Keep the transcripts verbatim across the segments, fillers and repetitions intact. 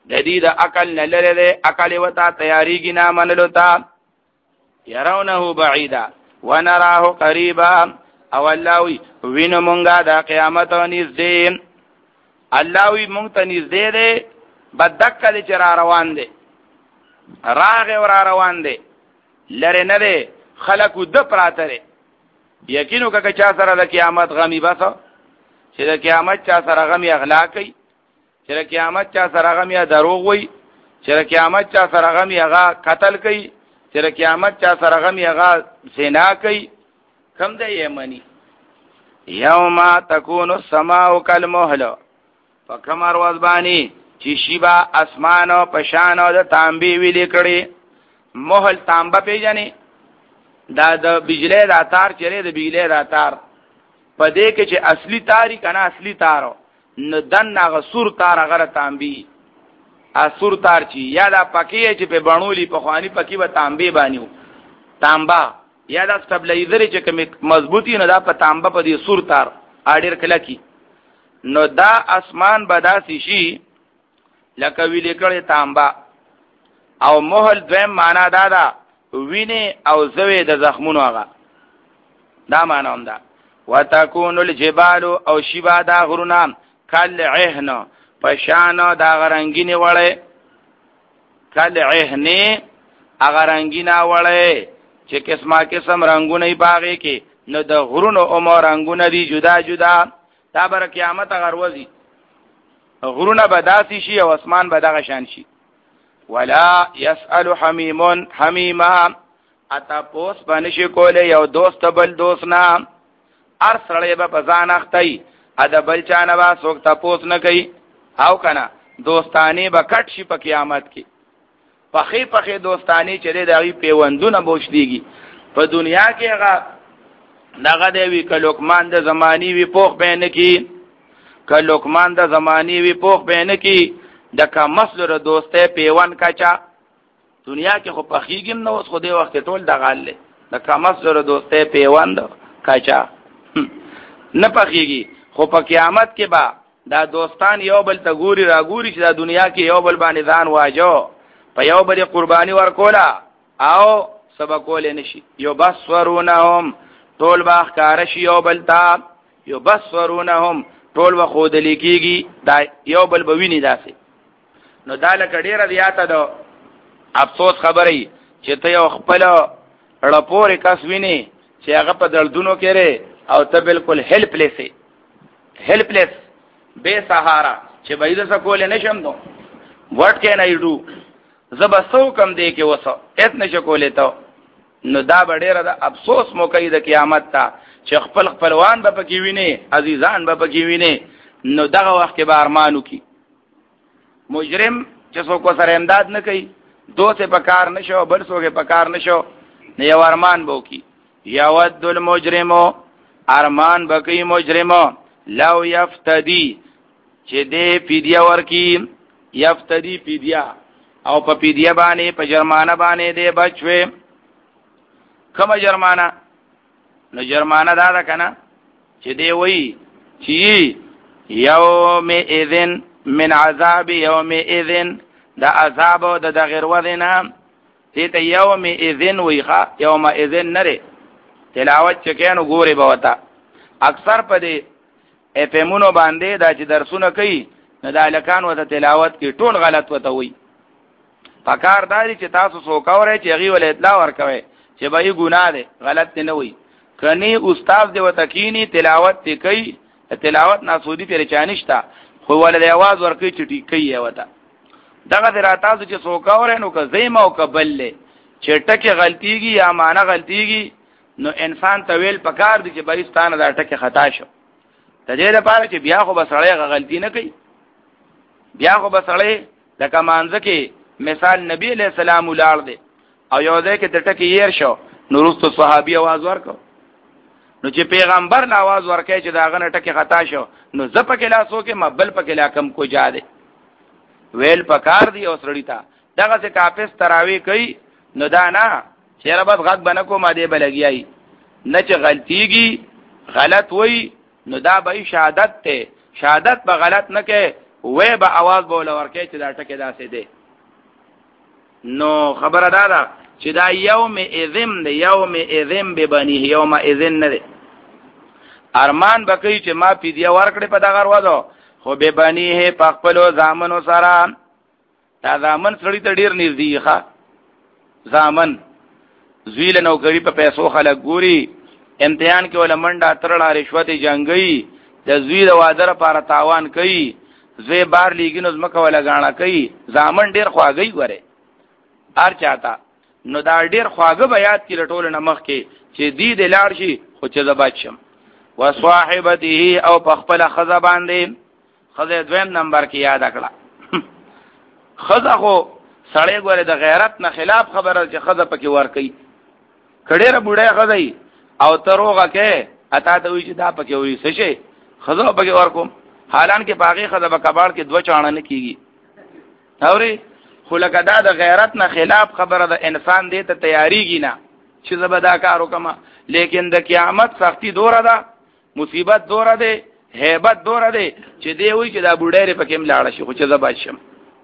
د دې د عقل نه لري دی عقل وتا تیاریږي نه منلو ته يرونه بعيدا ونراه قريبا او الله وی وینو مونږه د قیامت نږدې الله وی مونږ ته نږدې دی بدک کله چې را روان دی راغه ور روان دی لره نه دی خلقو د پراتره یقینو که چا سره د قیامت غمی بس چې د قیامت چا سره غمی اغلا کوي چې د قیامت چا سره غمی دروغ وي چې د قیامت چا سره غمی هغه قتل کوي چې د قیامت چا سره غمی هغه زنا کوي کم دی یمنی یوم تکون السماء کالمهل فکمر وزبانی چې شیبا اسمانو پشانو د تانبی ویلې کړي مهل تانبه پیژنې دا د بجلی دا تار چره د بجلی دا تار په دې کې چې اصلي تاری کنه اصلي تارو نو دن هغه سور تار هغه تانبی اسور تار چی یا دا پکی چې په بڼولی په خوانی پکی و تانبی بانیو تانبا یا دا سټابلایزر چې کوم مضبوطی نه دا په تانبه په دې سور تار اډیر کله کی نو دا اسمان بداسي شي لکه ویلې کړي تانبا او مهل دویم معنا دا دا وینه او زوی د زخمونو هغه دا معنا هم ده وتكون الجبال او شبا دا غرونه کل عهن پشانو دا غرنګینه وړه کل عهنه هغه رنگینه وړه چې قسمه قسم رنگونه یې باغې کې نو د غرونو او رنگونه دي جدا جدا دا بر قیامت غروزی غرونه بداسي شي او اسمان بدغه شان شي ولا يسأل حميم حميما اتا پوس بنشي کوله یو دوست بل دوست نه ار سړی به پزان اختی ادا بل چانه با سوک تا پوس نه کوي او کنه دوستانی به کټ شي په قیامت کې پخې پخې دوستانی چره دغه پیوندونه بوشديږي په دنیا کې هغه دغه دی وی کلوکمان د زمانی وی پوخ بین کی کلوکمان د زمانی وی پوخ بین کی د کا مسلر دوسته پیوان کچا دنیا کې خو پخېګم نو اوس خو دی وخت ټول دغال له د کا مسلر دوسته پیوان د کچا نه پخېږي خو په قیامت کې با دا دوستان یو بل ته ګوري را ګوري چې دا دنیا کې یو بل باندې ځان واجو په یو بل قرباني ورکولا او سبا کول نشي یو بسورونهم ټول باخ کارشي یو بل تا یو بسورونهم ټول و خود لیکيږي دا یو بل بویني داسې نو دا لکه ډیره زیاته ده افسوس خبرې چې ته یو خپل رپورې کس ویني چې هغه په دردونو کې او ته بالکل هیلپلیس هیلپلیس بے سہارا چې بيد څه کول نشم نو وټ کې نه یډو زبسو کم دی کې وسو هیڅ نشو کولې ته نو دا ډیره د افسوس موقع د قیامت ته چې خپل خپلوان به پکې ویني عزیزان به پکې ویني نو دغه وخت کې به ارمانو کی مجرم چې څوک سره امداد نه کوي دوسه پکار نشو بل څوک پکار نشو نه یو ارمان بو کی یود المجرم ارمان بکی مجرم لو یفتدی چې دې فدیه ورکی یفتدی فدیه او په فدیه باندې په جرمانه باندې دې بچوي کومه جرمانه نو جرمانه دا ده کنه چې دی وی چې یوم اذن من عذاب یوم اذن دا عذاب د دغیر ودینا ته ته یوم اذن ویخه یوم اذن نره تلاوت چکینو ګوري بوتا اکثر په دې افهمونو باندې دا چې درسونه کوي نه د الکان وته تلاوت کې ټول غلط وته وي پکار داري چې تاسو سو کاوره چې غي ول اطلاع ورکوي چې به یې ګناه ده غلط نه وي کني استاد دی وته کینی تلاوت تی کوي تلاوت ناسودی پر چانشتا خو ول د आवाज ورکوي چې ټی کوي وته دغه در تاسو چې سو کاوره نو که زېما او قبل له چې ټکه غلطيږي یا معنا غلطيږي نو انسان ته ویل پکار دي چې بایستانه دا ټکه خطا شو د دې لپاره چې بیا خو بسړی غلطي نه کوي بیا خو بسړی لکه مانځه کې مثال نبی علیہ السلام ولار دی او یو ځای کې د ټکی ير شو نو رستو صحابي आवाज ورکو نو چې پیغمبر لا आवाज ورکړي چې دا غنه ټکی خطا شو نو زپ کې لاسو کې مبل پکې لا کم کو جا دی ویل پکار دی او سړی تا دغه څه کافس تراوی کوي نو دا نه چیرې بس غږ بنکو ما دې بلګیای نه چې غلطيږي غلط وای نو دا به شهادت ته شهادت به غلط نه کې وې به आवाज بوله ورکې چې دا ټکي داسې دی. نو خبره دا ده چې دا یوم اذم دی، یوم اذم به بنی یوم اذن نه دی. ارمان بکې چې ما پیډیا ورکړې په دغه ورځو، خو به بنی په خپل ځامنو سره. دا ځامن سړی ته ډیر نږدې ښه ځامن زویل نوکری په پیسو خلک ګوري، امتحان کې ول منډه ترړه رشوت جنگي، د زوی د واده لپاره تاوان کوي، زوی بار لیګینو زمکه ولا غاڼه کوي. ځامن ډیر خواږی غره هر چاته. نو دا ډیر خواږه بیات کې لټول نه مخ کې چې دی د لاړ شي خو چې زباتشم. وصاحبته او په خپل خزه باندې، خزه دویم نمبر کې یاد کړه. خزه خو سړی ګوره د غیرت نه خلاف خبره چې خزه پکې ور کوي. کډېره بوډه خزه او تروغه کې اته ته وی چې دا پکې وي څه شي خزه پکې ور کوم. حالان کې باغی خزه په کباړ کې دوه چاڼه نه کیږي. اوري خو لکه دا د غیرت نه خلاف خبره د انسان دې ته تیاریږي نه چې زبدا کارو کما. لیکن د قیامت سختی دوره ده، مصیبت دوره ده، hebat دوره ده چې دی وی چې دا بوډه پکې ملاړ شي خو چې زباشم.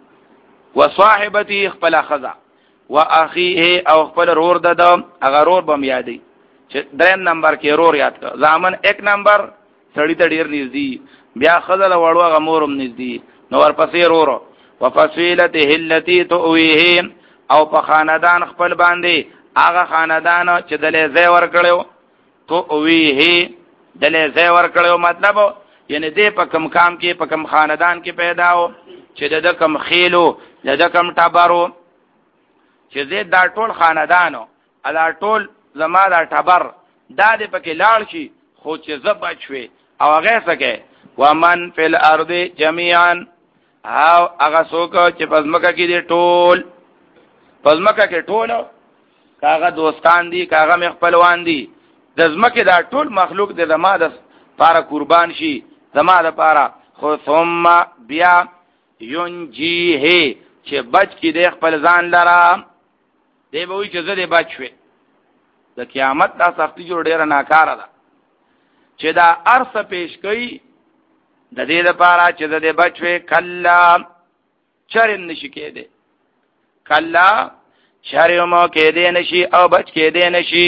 وصاحبتي خپل خزا واخيه او خپل رور ده هغه رور بم یادي چې دریم نمبر کې رور یاد کړه. ځامن یک نمبر سړی ته ډیر نږدې، بیا خزا له وړو غمورم نږدې، نو ورپسې رور. وفصيلته التي تؤويه او په خاندان خپل باندې هغه خاندان چې دلې زې ور کړو. تؤويه دلې زې ور کړو مطلب یعنی دې په کم کام کې په کم خاندان کې پیدا و چې د کم خېلو د کم ټبرو چې دې دا ټول خاندانو الا ټول زما دا ټبر دا دې پکې لاړ شي خو چې زبچ شوي او هغه سکه. ومن فی الارض جميعا او هغه څوک چې پزمکه کې دي ټول، پزمکه کې ټول کاغه دوستان دي کاغه مخپلوان دي، د زمکه دا ټول مخلوق د زما د پاره قربان شي زما د پاره. خو ثم بیا ينجيه چې بچ کې د خپل ځان لرا دی به وي چې زه دې بچ شوي. د قیامت دا سختی جوړ ډیره ناکاره ده چې دا ارث پیش کوي د دې لپاره چې د دې بچ شوي. کلا چرې نشي کېده، کلا چرې مو کېده نشي او بچ کېده نشي،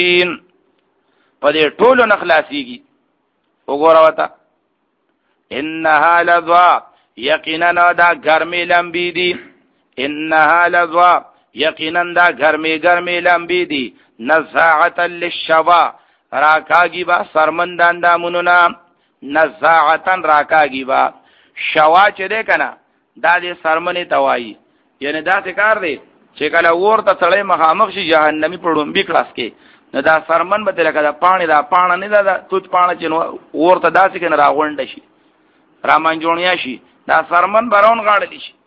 په دې ټولو نخلاصيږي. وګوره وتا انها لظوا یقینا دا ګرمي لمبي دي، انها لظوا یقینا دا ګرمي ګرمي لمبي دي. نزاعه للشوا راکاږي با سرمندان دامونونه، نزاعتن راکاږي با. شوا چې ده کنه دا دې سرمنې توایي، یعنی دا څه کار دی چې کله ورته سړی مخامخ شي جهنمی پړم بي کلاس کې نو دا سرمن به لکه دا پانی دا پانه نه دا توت پانه چې نو ورته داسې کنه راغونډ شي رامنجونیا شي، دا سرمن برون غاړل شي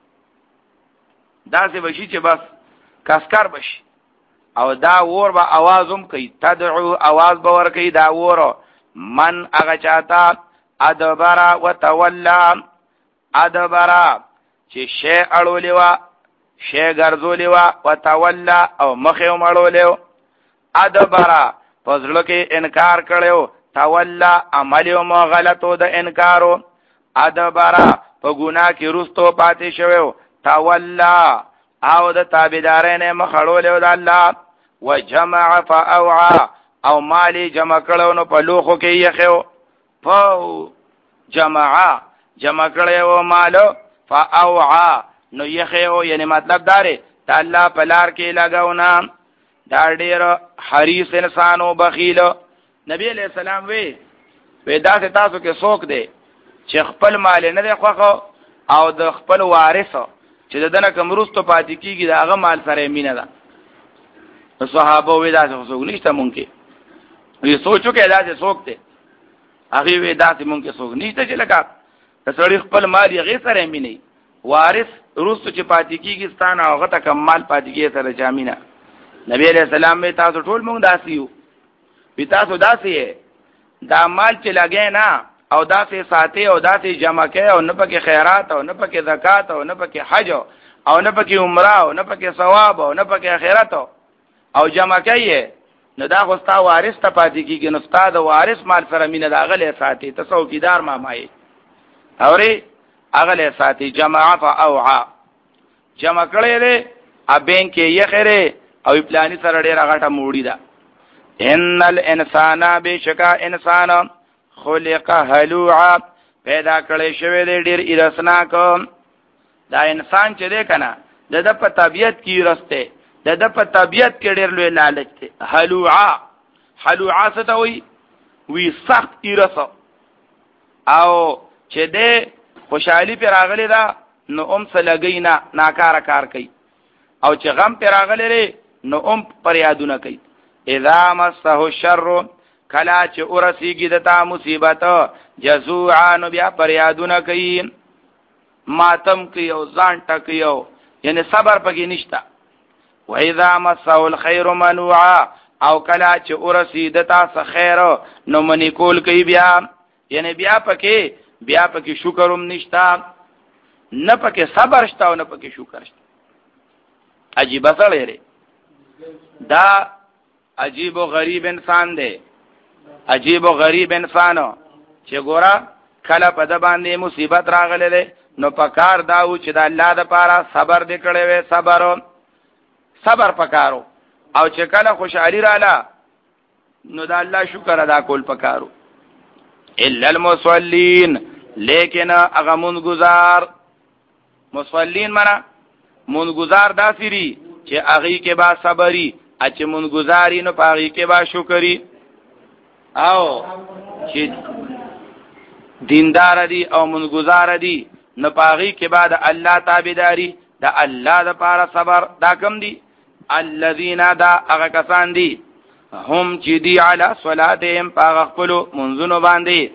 داسې بشي چې بس کاسکار بشي. او دا ور به आवाज هم کوي، تدعو आवाज به ور کوي دا ور من هغه چاته ادبرا وتولى، ادبرا چې شی اړولې وا شی ګرځولې وا وتولى او مخه مړولې، ادبرا پزړه کې انکار کړو، تولى عملو مو غلطو د انکارو، ادبرا په ګناه کې رستو پاتې شوو، تولى او د تابعدارین مخړولې د الله. وجمع فاوعى او مالی جمع کړو نو په لوخو کې یې خو په جمع جمع کړو مالو فاوعى نو یې خو یعنی مطلب داره ته الله په لار کې لګاونا. دا ډېر حریص انسان او بخیل. نبی علیہ السلام وی وی دا تاسو کې څوک دی چې خپل مال نه دی خوخه او د خپل وارث چې دنه کمروستو پاتې کیږي دا هغه مال سره مینه ده. صحابه وی دا څه نشته مونږ کې، وی سوچو کې دا څه څوک دی هغه وی دا څه مونږ کې څوک نشته چې لکه سړی خپل مال یې غیر سره مینه وارث روستو چې پاتې کیږي ستانه هغه ته کمال پاتې کیږي سره جامینه. نبی علیہ السلام می تاسو ټول مونږ داسي یو، وی تاسو داسي دا مال چې لګې نه او داسې ساتي او داسې جمع کوي او نه پکې خیرات او نه پکې زکات او نه پکې حج او نه پکې عمره او نه پکې ثواب او نه پکې آخرت او جمع کوي، نو دا خو ستا وارث ته پاتې کیږي. نو ستا د وارث مال سره مینه دا غلې ساتي ته څوکیدار مامای اوري اغله ساتي جمع فاوعى جمع کړي دي ابین کې یخره او پلاني سره ډیر غټه موړي ده. ان الانسان بشکا انسان خلق هلوعا پیدا کړي شوی دی ډیر ارسناک. دا انسان چې دی کنه د د په طبیعت کې رسته د د په طبیعت کې ډیر لوی لالچ دی. هلوعا هلوعا څه ته وي؟ وی سخت ارسه او چې دی خوشحالي پر راغلی دا نو ام سلګی نه ناکار کار کوي او چې غم پر راغلی لري نو ام پر یادونه کوي. اذا مسه الشر کلا چې ورسیږي دتا مصیبت جزوعا نو بیا پر یادونه کوي ماتم کوي او ځان ټکوي یعنی صبر پکې نشتا. و اذا مسه الخير منوعا او کلا چې ورسی دتا څه خیر نو منی کول کوي بیا یعنی بیا پکې بیا پکې شکرم نشتا نه پکې صبر شتا او نه پکې شکر شتا. عجیب سره لري دا عجیب و غریب انسان دی. عجیب و غریب انسانو چې ګورا کله په د باندې مصیبت راغله ده نو پکار داو چې د الله د پاره صبر دې کړي وي صبر صبر پکارو او چې کله خوشحالي رااله نو د الله شکر ادا کول پکارو. الا المصلين لیکن هغه منګزار مصلين معنا منګزار داسري چې هغه کې با صبري اچ منګزاري نو پاغي کې با شکرې او چې دیندار دي او منګزار دي نو پاغي کې بعد الله تابعداري دا الله د پاره صبر دا کم دي. الذين دا هغه کسان دي هم چې دي علی صلاتهم پاغ خپل منځونو باندې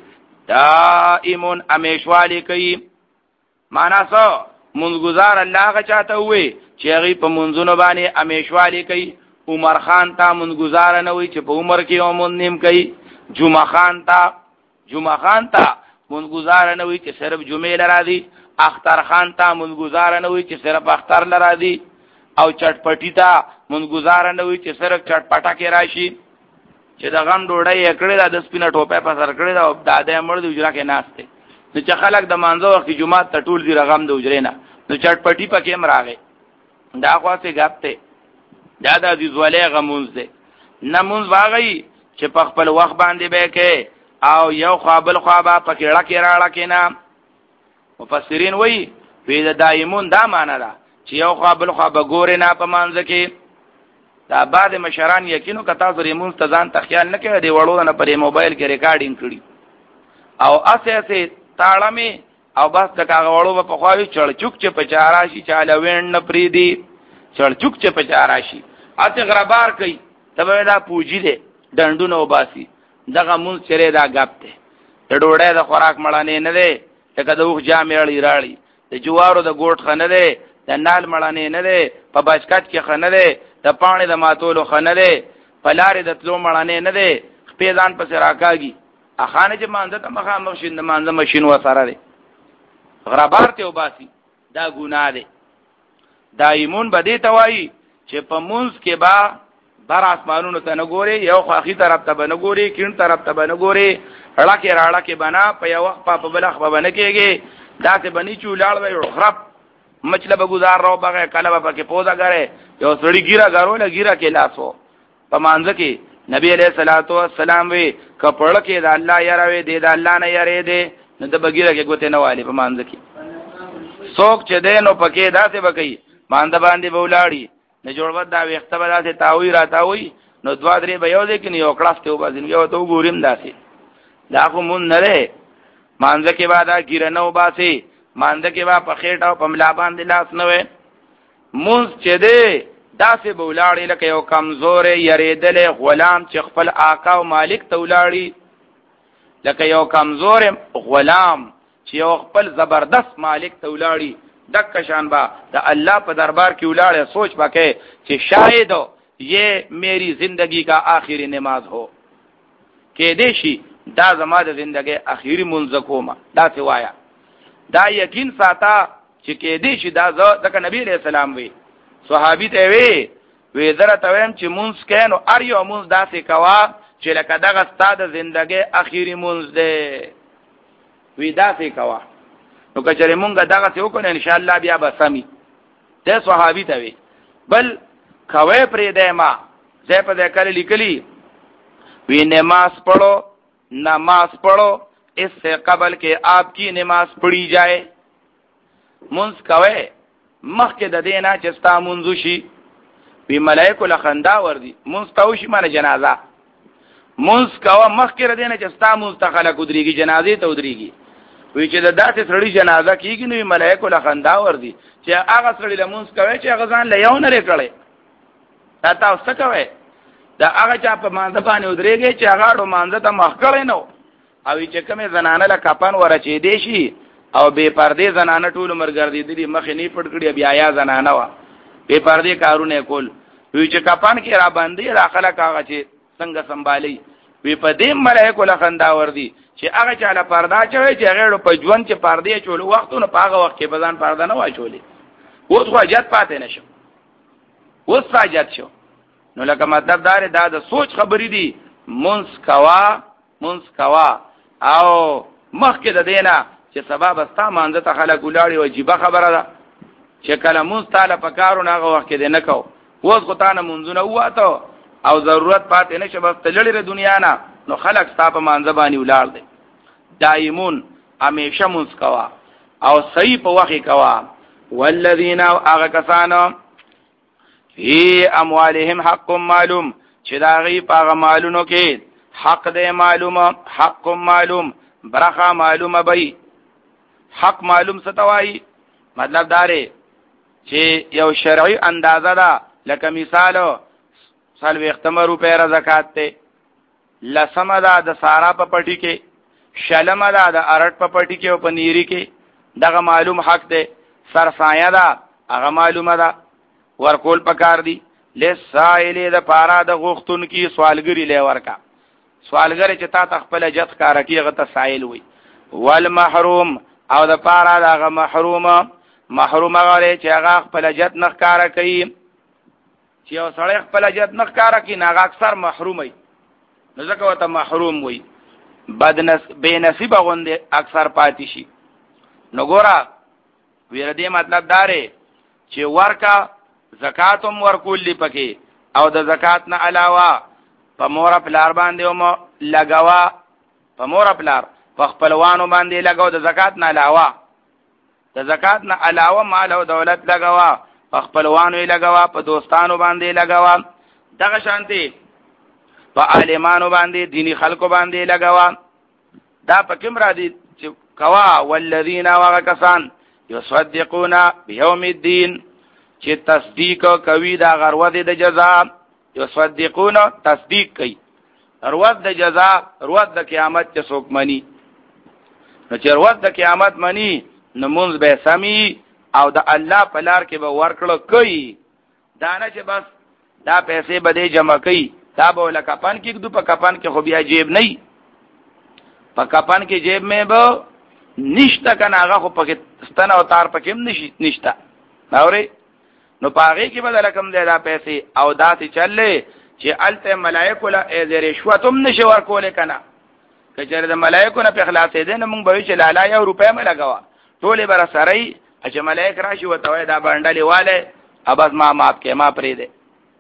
دائمون امیشوالی کوي. معنا څه منګزار الله غا چاته وي چې هغه په منځونو باندې امیشوالی کوي. عمر خان تا منګزار نه وي چې په عمر کې اومون نیم کوي. جمعه خان تا جمعه خان تا منګزار نه وي چې صرف جمعه لرادي. اختر خان تا منګزار نه وي چې صرف اختر لرادي. او چټپټی تا منګزار نه وي چې صرف چټپټا کې راشي چې د غم ډوډۍ کړي دا د سپینه ټوپه په سر کړي دا او داده مړ د اجرا کې ناشته نو چې خلک د مانځو وخت جمعه ته ټول دی رغم د اجرې نه نو چټپټی پکې مراغه دا خاصه غپته دا د عزیزواله غمونز ده نمونز واغی چې په خپل وخت باندې به کې او یو قابل خوابه پکې راکې راړه کې نه. مفسرین وایي په دایمون دا معنا ده چې یو قابل خوابه ګورې نه په مانځ کې. دا بعد مشران یقینو کتا زری مونږ ته ځان تخیل نه کړي دی وړو نه پرې موبایل کې ریکارډینګ کړي او اسه اسه تاړمې او بس د کاغه وړو په خواوي چړ چوک چې په چاراشي چاله وین نه پری دی چړ چوک چې په چاراشي اته غربار کوي تبه دا پوجي دي ډندونو وباسي دغه مونږ چره دا غپ ته د ډوړې د خوراک مړانه نه دی لکه د وخ جامې اړي راړي د جوارو د ګوټ خنه دی د نال مړانه نه دی په بچکټ کې خنه دی د پانی د ماتولو خنه دی په لارې د تلو مړانه نه دی خپې ځان پس راکاږي اخانه چې مانځه ته مخه مخشین د مانځه ماشين وسره دی غربار ته وباسي دا ګناه دی. دایمون بده توای چې په مونږ کې با بر اسمانونو ته نه ګوري یو خاخي طرف ته نه ګوري کین طرف ته نه ګوري اړه کې راړه کې بنا په یو وخت په بلخ په بنه کېږي دا ته بني چولاړ وي خراب مچله به گزار راو بغه کله به کې پوزا غره یو سړی ګیرا غارو له ګیرا کې لاسو په مانځ کې نبی علیہ الصلوۃ والسلام وی کپړ کې د الله یاره وی د الله نه یاره دی نو د بګیره کې ګوته نه والی په مانځ کې څوک چې دینو پکې داسې وکي مانځ باندې بولاړي نه جوړوت دا وخت به داسې تاوی را تاوی نو دوا درې به یو ځکه یو کلاس ته وبازین یو ته وګورم داسې دا خو مون نه لري مانځ کې بعد ګیره نو باسي مانځ کې با په خېټه او په ملا باندې لاس نه وي مونږ چې دی داسې بولاړي لکه یو کمزور یریدل غلام چې خپل آقا او مالک ته ولاړي لکه یو کمزور غلام چې یو خپل زبردست مالک ته ولاړي دک شان با د الله په دربار کې ولاړې سوچ پکې چې شاید یہ میری زندگی کا آخری نماز ہو کې دې شي دا زما د زندګۍ اخیری منځ کومه دا څه وایا دا یقین ساته چې کې دې شي دا ځکه نبی علیہ السلام وی صحابي ته وی وی درته ویم چې مونږ کینو ار یو مونږ داسې کوا چې لکه دغه ستاد زندګۍ اخیری مونږ دې وی داسې کوا نو کچره مونږه دغه څه وکړو ان شاء الله بیا به سمي. ته صحابي ته وي بل کوي پرې دایما زه په ذکر لیکلی وی نماز پڑھو نماز پڑھو اس سے قبل کہ آپ کی نماز پڑھی جائے. منز کوي مخکې د دینه چې ستا منځ شي وی ملائکه لخندا وردی منز توشي معنی جنازه منز کوه مخکې د دینه چې ستا منځ ته خلک ودرېږي جنازې ته ودرېږي. وی چې د داسې سړي جنازه کیږي نو ملائکه لخندا وردی چې هغه سړي له منځ کوي چې هغه ځان له یو نه لري کړي. دا تاسو څه کوي دا هغه چا په مانځ باندې ودرېږي چې هغه ډو مانځ ته مخ کړي نو او چې کومه زنانه له کپن ورچې دی شي او بے پردې زنانه ټول عمر ګرځېدلې مخ نه پټ کړي بیا یا زنانه وا بے پردې کارونه کول. وی چې کپن کې را باندې راخله کاغه چې څنګه سنبالي وی په دې ملائکه له خندا وردی چې هغه چاله پردا چوي چې هغه په ژوند چې پردې چول وختونه په هغه وخت کې بزان پردا نه واچولې اوس خو اجازه پاتې نشو اوس ساجت شو. نو لکه مطلب دار دا د سوچ خبرې دي منس کوا منس کوا او مخکې د دینه چې سبب استا مانځه ته خلک ولاړی او جيبه خبره ده چې کله مونږ تعالی په کارو نه وخت کې نه کو اوس خو تانه مونږونه واته او ضرورت پاتې نشه بس تللې دنیا نه نو خلک ستا په مانځه باندې ولاړ دي. دایمون همیشه مونږ کوا او صحیح په وخت کوا. والذین اغه کسانو فی اموالهم حق معلوم چې دا غي په مالونو کې حق دې معلومه حق معلوم برخه معلومه بئی. حق معلوم ستوای مطلب داره چې یو شرعي اندازه ده لکه مثالو سالوی اختمه روپے را زکات ته لسمه ده د سارا په پټی کې شلمه ده د ارټ په پټی کې او په نیری کې دغه معلوم حق ده. سرسایه ده هغه معلومه ده ورکول پکار دی لسائل د پارا د غختون کی سوالګری له ورکا سوالګری چې تا تخپل جت کار کیغه ته سائل وي. والمحروم او د پارا دغه محرومه محرومه غره چې هغه خپل جت نخ کار کوي چې او سړی خپل جت نخ کار کوي نه اکثر محرومي نو ځکه وته محروم وي بدنس بے نصیب غوندې اکثر پاتې شي. نو ګورا ویره دې مطلب داره چې ورکا زکاتم ورکول دی پکې او د زکات نه علاوه په مور پلار باندې هم لګوا په مور پلار په خپلوانو باندې لګاو د زکات نه علاوه د زکات نه علاوه مال او دولت لګوا په خپلوانو یې لګوا په دوستانو باندې لګوا دغه شانتي په عالمانو باندې دینی خلکو باندې لګوا دا پکې مرادي چې کوا والذین وغکسان یصدقون بیوم الدین چې تصدیق کوي دا غروت د جزاء یصدقون تصدیق کوي غروت د جزاء غروت د قیامت چې څوک مني نو چې غروت د قیامت مني نو مونږ به سمي او د الله په لار کې به ورکړو کوي دا نه چې بس دا پیسې به جمع کوي دا به لکه پن کې دو په کپن کې خو بیا جیب نه په کپن کې جیب مې به نشته کنه هغه خو پکې ستنه او تار پکې نشي نشته اوري نو پاغه کې بدل کم دی دا پیسې او داسې چلې چې الته ملائکه لا ای رشوتم نشي ورکول کنه کچره د ملائکه نه په خلاصې دي نو موږ به چې لالا یو روپې مې لګوا ټولې بر سره چې ملائکه راشي وته دا باندې والے اباز ما ماپ کې ما پرې دي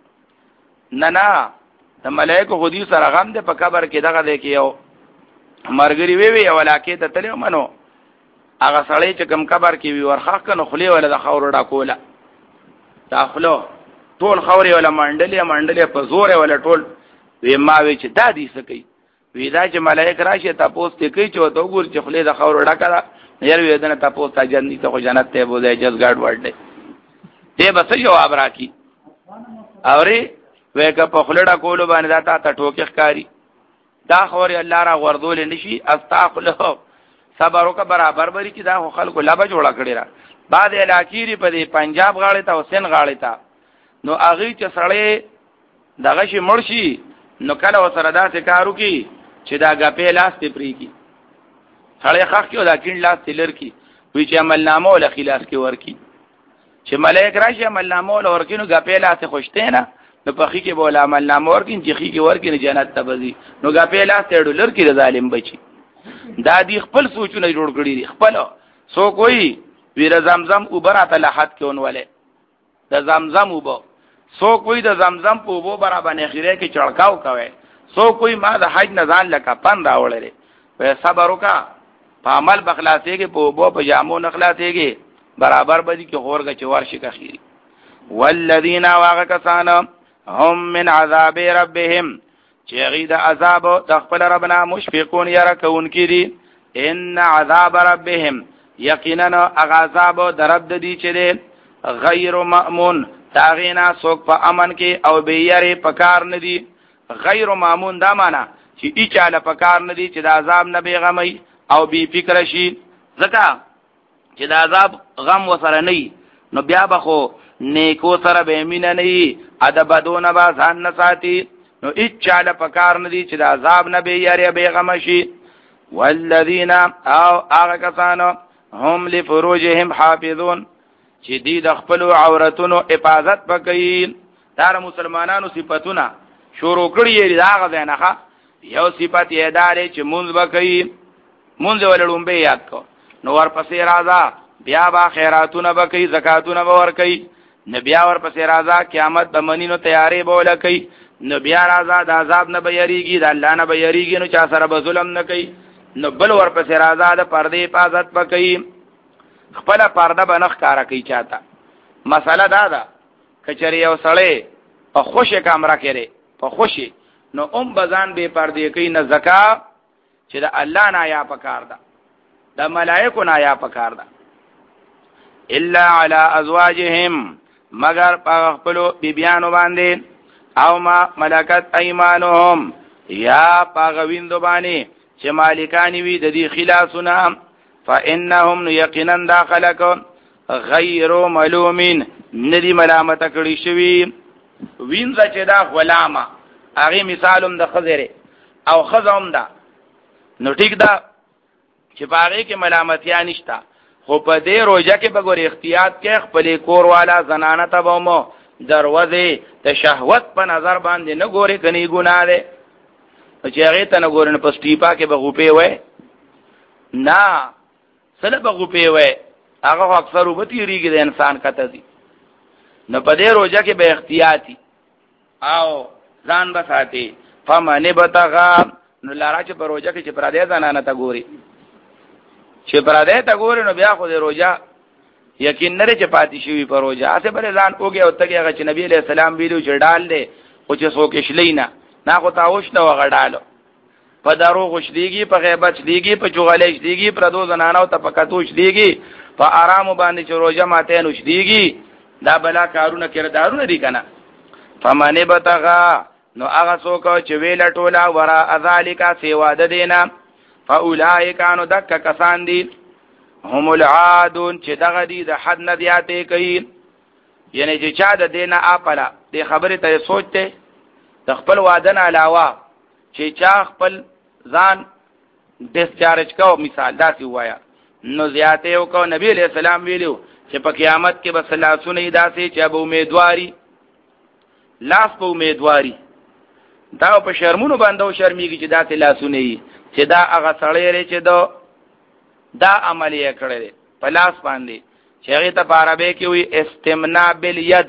نه نه د ملائکه خو دې سره غم دې په قبر کې دغه دې کې یو مرګري وی وی ولاکه ته تلو منو هغه سړی چې کم قبر کې وی ورخه کنه خلی ولا د خور ډاکوله داخلو ټول خوري ولا منډلې منډلې په زور ولا ټول وی ما وی چې دادی سکی وی دا چې ملائکه راشي تاسو ته کوي چې وته ګور چې خلی د خور ډاکا یې وی دنه تاسو ته جنت ته جنت ته بوزي جز ګاډ ورډې دې بس جواب راکی اوري وېکه په خلډه کولو باندې دا ته ټوکې ښکاری دا خوري الله را غردول نشي استغفر صبر وک برابر بری چې دا خلکو لبا جوړه کړی را بعد الاخیری په دې پنجاب غاړه ته حسین غاړه ته نو اغه چې سړی دغه شي مرشي نو کله وسره داسې کارو کی چې دا غپې لاس ته پری کی سړی خاص کیو دا کین لاس تلر کی وی چې عمل نامه ول خلاص کی ورکی چې ملائک راشي عمل نامه ول ورکینو غپې لاس خوشته نه نو پخې کې بوله عمل نامه ورکین چې خې کې ورکین جنت ته بزي نو غپې لاس ته ډولر کې ظالم بچي دا دی خپل سوچونه جوړ کړی دي خپل سو کوئی ویر زمزم وبراته لحد کېون ولې د زمزم وبو سو کوئی د زمزم په وبو برا باندې خیره کې چړکاو کوي سو کوئی ما د حج نه ځان لکه پن راوړل په صبر وکا په عمل بخلاصيږي په وبو په جامو نخلاصيږي برابر بدی کې غورګه چوار شي کخيري والذین واغکسان هم من عذاب ربهم چې غي د عذاب د خپل ربنا مشفقون يركون کړي ان عذاب ربهم یقینا عذاب درب دي چې غیر مأمون تاغینا سوک په امن کې او بیری پکار ندي غیر مامون دا معنا چې ایچاله پکار ندي چې د عذاب نه بیغمی او بی فکر شي ځکه چې د عذاب غم وسره نه نو بیا بخو نیکو سره به مين نه ادب دون با ځان نه ساتي نو ایچاله پکار ندي چې د عذاب نه بیری بیغم شي والذین او هغه کسانو هم لفروجهم حافظون چې دی د خپل عورتونو حفاظت وکړي دا مسلمانانو صفاتونه شروع کړی دا غځه نه یو صفات یې داري چې مونږ وکړي مونږ ولړم به یاد کو نو ورپسې راځه بیا با خیراتونه وکړي زکاتونه به ورکړي نبي ورپسې راځه قیامت د منینو تیاری به ولکړي نو بیا راځه د عذاب نه به یریږي د الله نه به یریږي نو چا سره به ظلم نه کوي نو بل ورپسې راځه د پردې حفاظت وکړي خپل پرده بنخ کارا کوي چاته مسله دا ده کچری یو سړی په خوشی کامره کړي په خوشی نو ام بزان به پردې کوي نه زکا چې د الله نه یا پکار ده د ملائکو نه یا پکار ده الا علی ازواجهم مگر په خپل بیبیانو باندې او ما ملکت ایمانهم یا پاغویندو باندې چې مالکانی وي د دې خلاصونه فانهم یقینا داخلك غیر ملومین ندی ملامت کړي شوی وینځه چې دا غلامه هغه مثالم د خزره او خزم ده نو ټیک ده چې باغې کې ملامتیا نشتا خو په دې روزه کې بګور احتیاط کې خپل کور والا زنانه ته ومو دروازه د شهوت په نظر باندې نه ګوري کني ګناه ده چې هغه ته نه ګورنه په سټیپا کې بغوپې وای نه سره بغوپې وای هغه اکثر وبتی ریږي د انسان کته دي نو په دې روزه کې به احتیاطي او ځان بساتي فمن بتغا نو لاره چې په روزه کې چې پر دې زنانه ته ګوري چې پر دې ته ګوري نو بیا خو دې روزه یقین نه چې پاتې شي په روزه اسه بل ځان اوګه او تګه هغه چې نبی له سلام ویلو چې ډال دې او چې څوک شلینا نا خو تاوش نه وغړالو په درو غشديږي په غیبت شديږي په جوغلې شديږي پر دو زنانو ته پکاتو شديږي په آرام باندې چې روزه ماته نو شديږي دا بلا کارونه کردارونه دي کنه فمن بتغا نو هغه څوک چې ویل ټولا ورا ذالک سیوا د دینا فاولائک انو دک کسان دي هم العادون چې دغه دي د حد نه زیاتې کوي یعنی چې چا د دینه اپلا د خبره ته سوچته د خپل وعده نه علاوه چې چا خپل ځان ډیسچارج کو مثال داسې وایا نو زیاتې او کو نبی علیہ السلام ویلو چې په قیامت کې بس لاسونه داسې چې ابو امیدواری لاس په امیدواری دا په شرمونو باندې او شرمېږي چې داسې لاسونه یې چې دا هغه سړی چې دا دا عملیه کړی په لاس باندې چې هغه ته په عربی کې وي استمنا بالید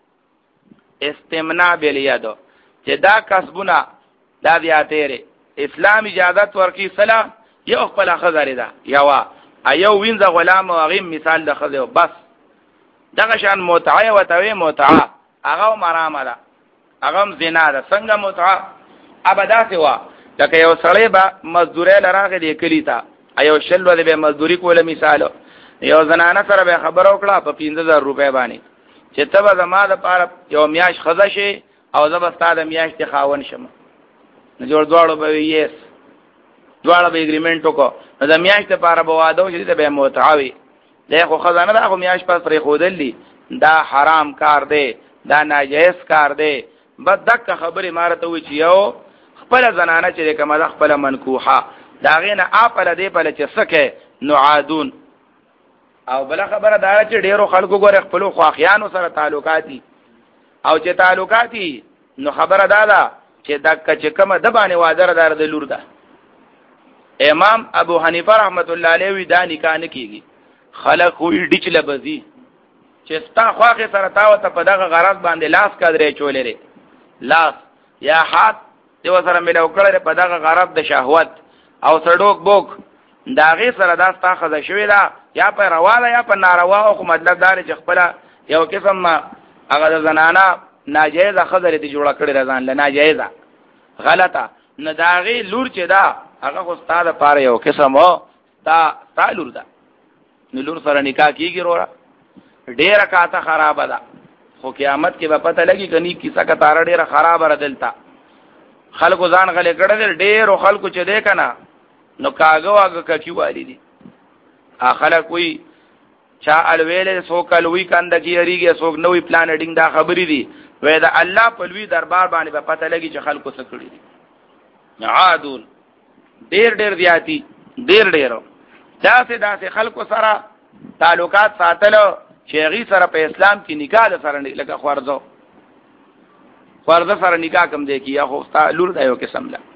استمنا بالید چې دا کسبونه دا زیاتېره اسلام اجازت ورکی صلاح یو خپل خزر ده یوا ایو وینځه غلام او غیم مثال د خزر بس دغه شان متعه او توی متعه هغه مرامه ده هغه زنا ده څنګه متعه ابدا سوا لکه یو سړی به مزدوري لراغه دی کلی تا ایو شلو د به مزدوری کوله مثال یو زنانه سره به خبر وکړه په پنځه زره روپۍ باندې چې تبه زما د پاره یو میاش خزه شي او زب استاد میاش ته خاون شم نو جوړ دواړو به یې دواړه به اګریمنت وکړو نو د میاش ته پاره بواده چې به متعوي له خو خزانه دا خو میاش پس پرې خودلی دا حرام کار دی دا ناجیز کار دی بد دک خبره مارته وی چې یو خپل زنانه چې کومه د خپل منکوحه دا غینه اپل دی په لچ سکه نعادون او بل خبره دا چې ډیرو خلکو ګور خپل خواخیانو سره تعلقاتي او چې تعلقاتي نو خبره دا ده چې دک چې کومه د باندې وادر دار د لور ده امام ابو حنیفه رحمت الله علیه وی دا نکاح نه کیږي خلق وی ډیچ لبزي چې ستا خواخه سره تاو ته په دغه غرض باندې لاس کډرې چولې لري لاس یا حات دی سره ملو کړل په دغه غرض د شهوت او سړوک بوک داغه سره دا ستا خزه شوی دا یا په رواله یا په ناروا او مطلب دار چې خپل یو قسم هغه د زنانا ناجیزه خزه دې جوړه کړی رضان له ناجیزه غلطه نه داغه لور چې دا هغه خو ستاده پاره یو قسم او تا تا لور دا نو لور سره نکاح کیږي وروړه ډیره کاته خراب ده خو قیامت کې به پته لګي کني کیسه کا تار ډیره خراب ردلتا خلکو ځان غلې کړل ډیرو خلکو چې ده کنه نو کاغه واګه کچی والی دي اخله کوئی چا الویل سو کلوي کند کی ریږي سو نوې پلان ډینګ دا خبرې دي وې دا الله په لوی دربار باندې به پته لګي چې خلکو څه کړی دي عادون ډیر ډیر زیاتی ډیر ډیر داسې داسې خلکو سره تعلقات ساتلو شیغي سره په اسلام کې نکاح سره لکه خورزو خورزو سره نکاح کوم دی کی یا خو تعلق دی یو قسم لا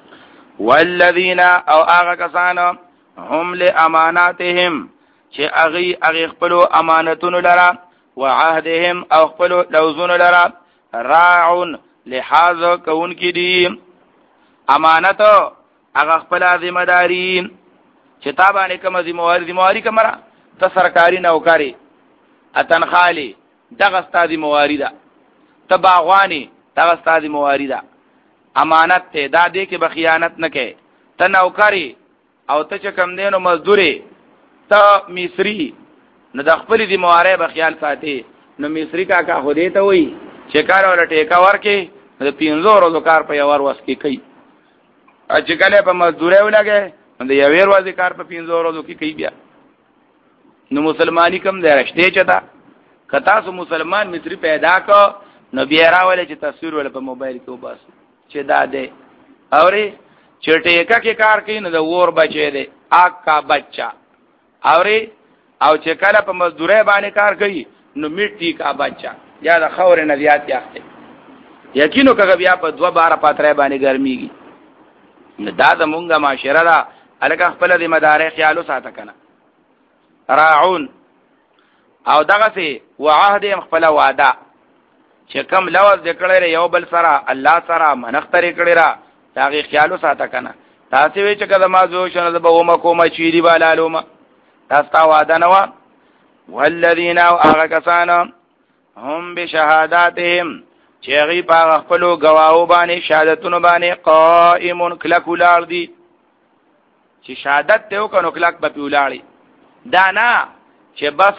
والذین او هغه کسان هم لاماناتهم چې اغي اغي خپل امانتونو لرا وعهدهم او خپل لوزونو لرا راعون لحاظ کون کی دي امانت هغه خپل ذمہ داری چې تابانه کوم ذمہ واری ذمہ واری کومه ته سرکاري نوکری اتن خالی دغه ستادي موارده ته باغوانی دغه ستادي موارده امانت ته دا دې کې بخیانت نه کې ته نوکری او ته چې کم دینو مزدوري ته مصری نه د خپل دي مواره بخیال ساتي نو مصری کا کا هدي ته وای چې کار ول ټیکا ورکې د پینځو ورځو کار په یو ور وس کې کوي چې کله په مزدوري ولګي د یو ور ورځې کار په پینځو ورځو کې کوي بیا نو مسلمانی کم دی رشته چتا کتا سو مسلمان مصری پیدا کو نو بیا راولې چې تصویر ول په موبایل کې وباس چې دا ده اوري چې ټیکا کې کار کوي نو د ور بچي دی اک کا بچا اوري او چې کله په مزدوري باندې کار کوي نو میټي کا بچا یا د خور نه زیات یاخته یقینو کغه بیا په دوه بار پاتره باندې ګرميږي نو دا د مونږه معاشره دا الګه خپل د مدارې خیالو ساته کنه راعون او دغه سي وعهد خپل وعده چې کم لوز ذکر یو بل سره الله سره منختري کړی را داغه خیالو ساته کنه تاسو وی چې کله ما زو شنه به ومه کومه چيري بالالومه تاسو وعده نو والذین او هغه کسان هم بشهاداتهم چې غي په خپل گواهو باندې شهادتونو باندې قائمون کلک ولار دي چې شهادت ته وکړو کلک به پیولاړي دا نه چې بس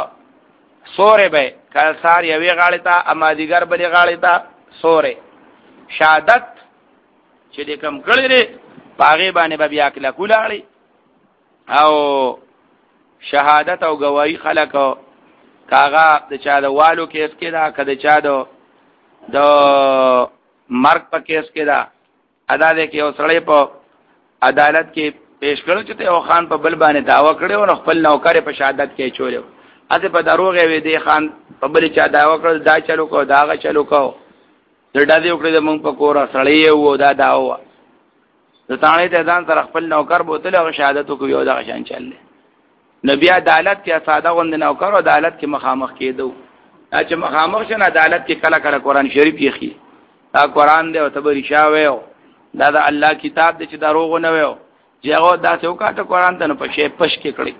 سورې به کله سار یوې غاړې ته اما دیګر بلې غاړې ته سورې شهادت چې دې کم کړی لري پاغه باندې به بیا کله کولاړي او شهادت او گواہی خلق کاغه د چا د والو کیس کې دا کده چا د د مرګ په کیس کې دا ادا دې کې او سړی په عدالت کې پیش کړو چې ته او خان په بل باندې داوا کړو او خپل نوکر په شهادت کې چولو اته په دروغ وي دی خان په بل چا داوا کړو دا چلو کو داغه چلو کو درډا دې وکړي د مونږ په کور سړی وو دا داوا د تانه ته ځان سره خپل نوکر بوتل او شهادت کو یو دغه شان چلله نبی عدالت کې ساده غوند نوکر او عدالت کې مخامخ کېدو چې مخامخ شنه عدالت کې کله کله قران شریف یې خي دا قران دې او تبری شاوې دا د الله کتاب دې چې دروغ نه ویو جهو دا څو کاته قران ته په شی پش کې کړی